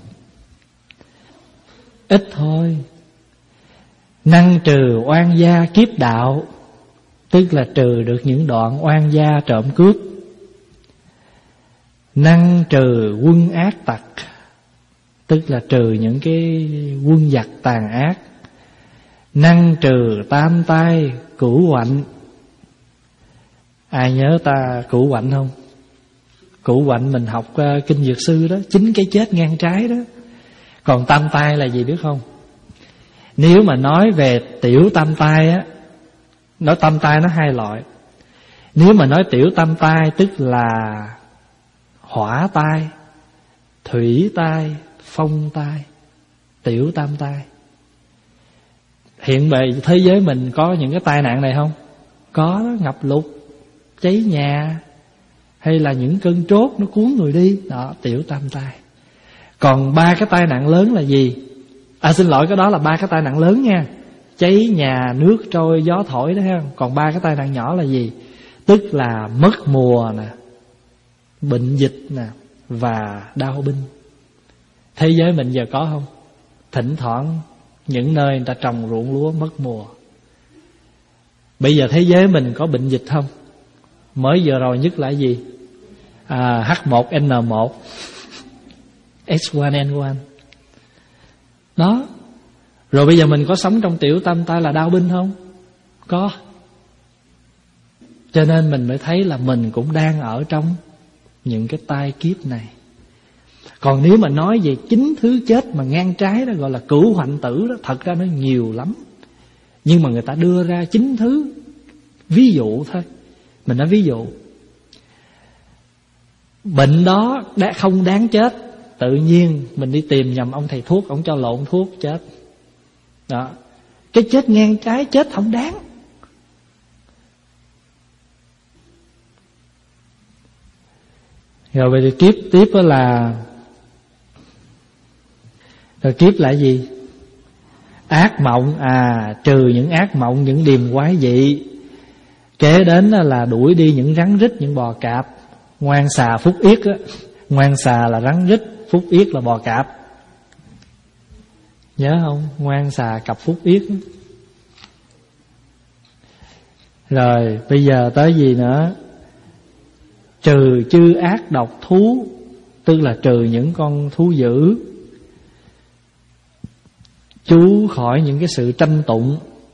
ít thôi. Năng trừ oan gia kiếp đạo, tức là trừ được những đoạn oan gia trộm cướp. Năng trừ quân ác tặc, tức là trừ những cái quân giặc tàn ác. Năng trừ tam tai cửu hoạnh. Ai nhớ ta cửu hoạnh không? Cửu hoạnh mình học uh, kinh Dược Sư đó, chính cái chết ngang trái đó. Còn tam tai là gì biết không? Nếu mà nói về tiểu tam tai á, nói tam tai nó hai loại. Nếu mà nói tiểu tam tai tức là hỏa tai, thủy tai, phong tai, tiểu tam tai. Hiện bề thế giới mình có những cái tai nạn này không? Có đó, ngập lụt, cháy nhà, hay là những cơn trốt nó cuốn người đi. Đó, tiểu tam tai. Còn ba cái tai nạn lớn là gì? À xin lỗi, cái đó là ba cái tai nạn lớn nha. Cháy nhà, nước trôi, gió thổi đó ha. Còn ba cái tai nạn nhỏ là gì? Tức là mất mùa nè, bệnh dịch nè, và đau binh. Thế giới mình giờ có không? Thỉnh thoảng những nơi người ta trồng ruộng lúa mất mùa. Bây giờ thế giới mình có bệnh dịch không? Mới giờ rồi nhất là gì? À, H một N một, H một N một. Đó. Rồi bây giờ mình có sống trong tiểu tam tai là đau binh không? Có. Cho nên mình mới thấy là mình cũng đang ở trong những cái tai kiếp này. Còn nếu mà nói về chính thứ chết mà ngang trái đó, gọi là cửu hoạnh tử đó, thật ra nó nhiều lắm. Nhưng mà người ta đưa ra chính thứ ví dụ thôi. Mình nói ví dụ. Bệnh đó đã không đáng chết, tự nhiên mình đi tìm nhầm ông thầy thuốc, ông cho lộn thuốc chết. Đó. Cái chết ngang trái chết không đáng. Rồi về kiếp tiếp đó là, rồi kiếp là gì? Ác mộng. À, trừ những ác mộng, những điềm quái dị. Kế đến là đuổi đi những rắn rít, những bò cạp. Ngoan xà phúc yết á. Ngoan xà là rắn rít, phúc yết là bò cạp. Nhớ không? Ngoan xà cặp phúc yết. Rồi bây giờ tới gì nữa? Trừ chư ác độc thú, tức là trừ những con thú dữ. Trú khỏi những cái sự tranh tụng.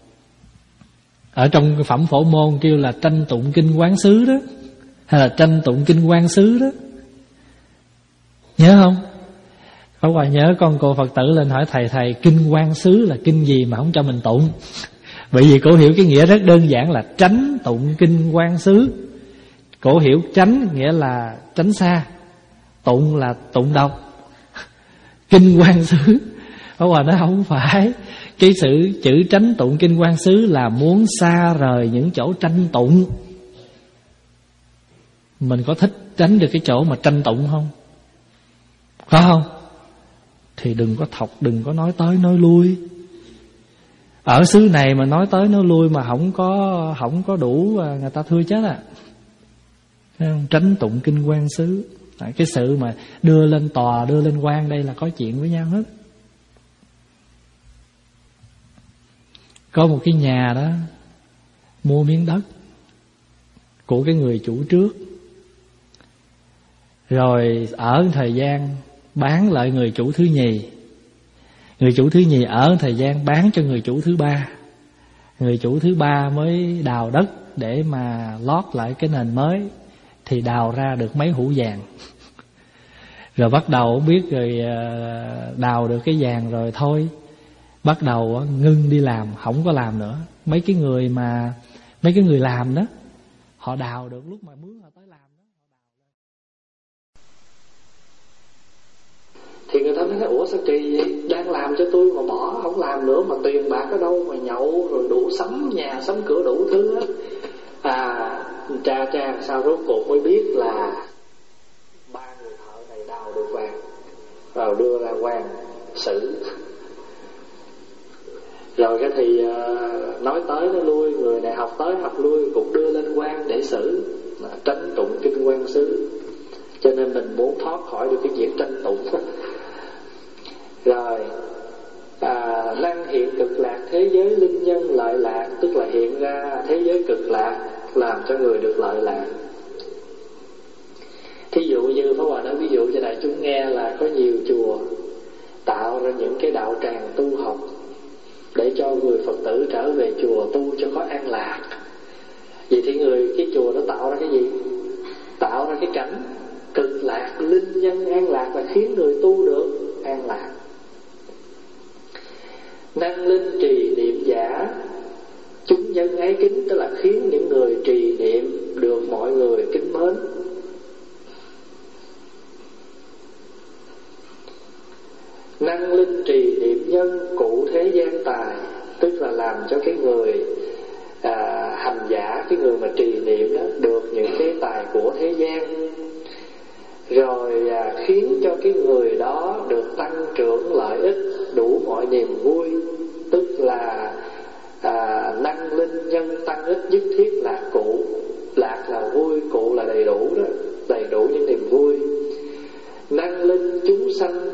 Ở trong cái phẩm Phổ Môn kêu là tranh tụng kinh quán xứ đó, hay là tranh tụng kinh quan xứ đó. Nhớ không? Có qua nhớ con cô Phật tử lên hỏi thầy, thầy kinh quan xứ là kinh gì mà không cho mình tụng? Bởi vì cổ hiểu cái nghĩa rất đơn giản là tránh tụng kinh quan xứ. Cổ hiểu tránh nghĩa là tránh xa, tụng là tụng độc. Kinh quan xứ, Pháp Hòa nói không phải. Cái sự chữ tránh tụng kinh quan xứ là muốn xa rời những chỗ tranh tụng. Mình có thích tránh được cái chỗ mà tranh tụng không? Có không? Thì đừng có thọc, đừng có nói tới nói lui. Ở xứ này mà nói tới nói lui mà không có không có đủ, người ta thưa chết à. Tránh tụng kinh quan xứ. Cái sự mà đưa lên tòa, đưa lên quan đây là có chuyện với nhau hết. Có một cái nhà đó mua miếng đất của cái người chủ trước, rồi ở thời gian bán lại người chủ thứ nhì. Người chủ thứ nhì ở thời gian bán cho người chủ thứ ba. Người chủ thứ ba mới đào đất để mà lót lại cái nền mới, thì đào ra được mấy hũ vàng. Rồi bắt đầu biết rồi đào được cái vàng rồi thôi, bắt đầu ngưng đi làm, không có làm nữa. Mấy cái người mà mấy cái người làm đó, họ đào được lúc mà mướn họ tới làm đó. Thì người ta mới nói ủa sao kỳ vậy? Đang làm cho tôi mà bỏ không làm nữa, mà tiền bạc ở đâu mà nhậu rồi đủ sắm nhà sắm cửa đủ thứ á. À, tra tra sao rốt cuộc mới biết là ba người thợ này đào được vàng, rồi đưa ra quan xử. Rồi cái thì uh, nói tới nói lui, người này học tới học lui cũng đưa lên quan để xử, tránh tụng kinh quan xứ. cho nên mình muốn thoát khỏi được cái việc tranh tụng. Rồi à, năng hiện cực lạc thế giới linh nhân lợi lạc, tức là hiện ra thế giới cực lạc làm cho người được lợi lạc. Thí dụ như Pháp Hòa nói ví dụ cho đại chúng nghe là có nhiều chùa tạo ra những cái đạo tràng tu học để cho người Phật tử trở về chùa tu cho có an lạc. Vậy thì người cái chùa nó tạo ra cái gì? Tạo ra cái cảnh cực lạc linh nhân an lạc, là khiến người tu được an lạc. Năng linh trì niệm giả chúng nhân ái kính, tức là khiến những người trì niệm được mọi người kính mến. Năng linh trì niệm nhân cụ thế gian tài, tức là làm cho cái người à, hành giả, cái người mà trì niệm đó được những cái tài của thế gian. Rồi à, khiến cho cái người đó được tăng trưởng lợi ích, đủ mọi niềm vui, tức là à, năng linh nhân tăng ích nhất thiết lạc cụ. Lạc là vui, cụ là đầy đủ đó, đầy đủ những niềm vui. Năng linh chúng sanh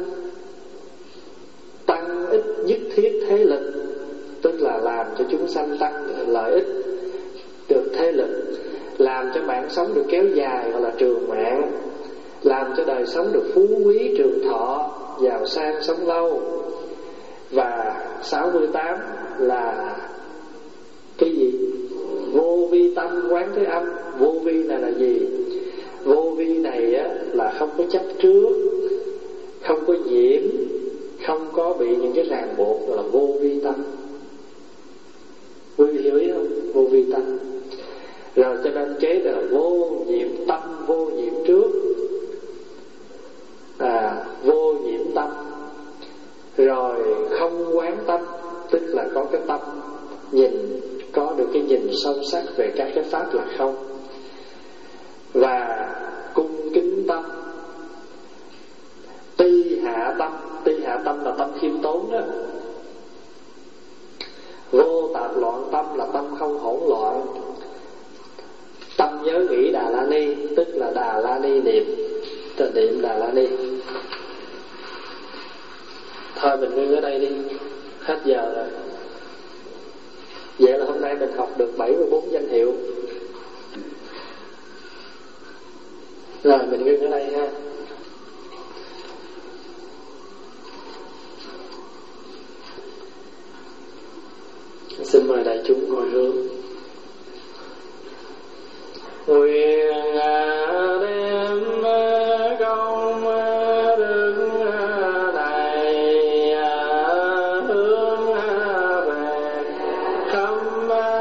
tăng ích nhất thiết thế lực, tức là làm cho chúng sanh tăng lợi ích, được thế lực, làm cho mạng sống được kéo dài hoặc là trường mạng, làm cho đời sống được phú quý trường thọ, giàu sang sống lâu. Và sáu mươi tám là cái gì? Vô vi tâm quán thế âm. Vô vi này là gì? Vô vi này á, là không có chấp trước, không có nhiễm, không có bị những cái ràng buộc, gọi là vô vi tâm. Quý vị hiểu ý không? Vô vi tâm. Rồi cho nên kế là vô nhiễm tâm, vô nhiễm trước, à, vô nhiễm tâm. Rồi không quán tâm, tức là có cái tâm nhìn, có được cái nhìn sâu sắc về các cái pháp là không. Và cung kính tâm. Ti hạ tâm. Ti hạ tâm là tâm khiêm tốn đó. Vô tạp loạn tâm là tâm không hỗn loạn. Tâm nhớ nghĩ Đà La Ni, tức là Đà La Ni niệm, niệm Đà La Ni. Thôi mình ngưng ở đây đi, hết giờ rồi. Vậy là hôm nay mình học được bảy mươi bốn danh hiệu. Rồi mình ngưng ở đây ha. Xin mời đại chúng ngồi hướng. Nguyện đem công đức này hướng về khắp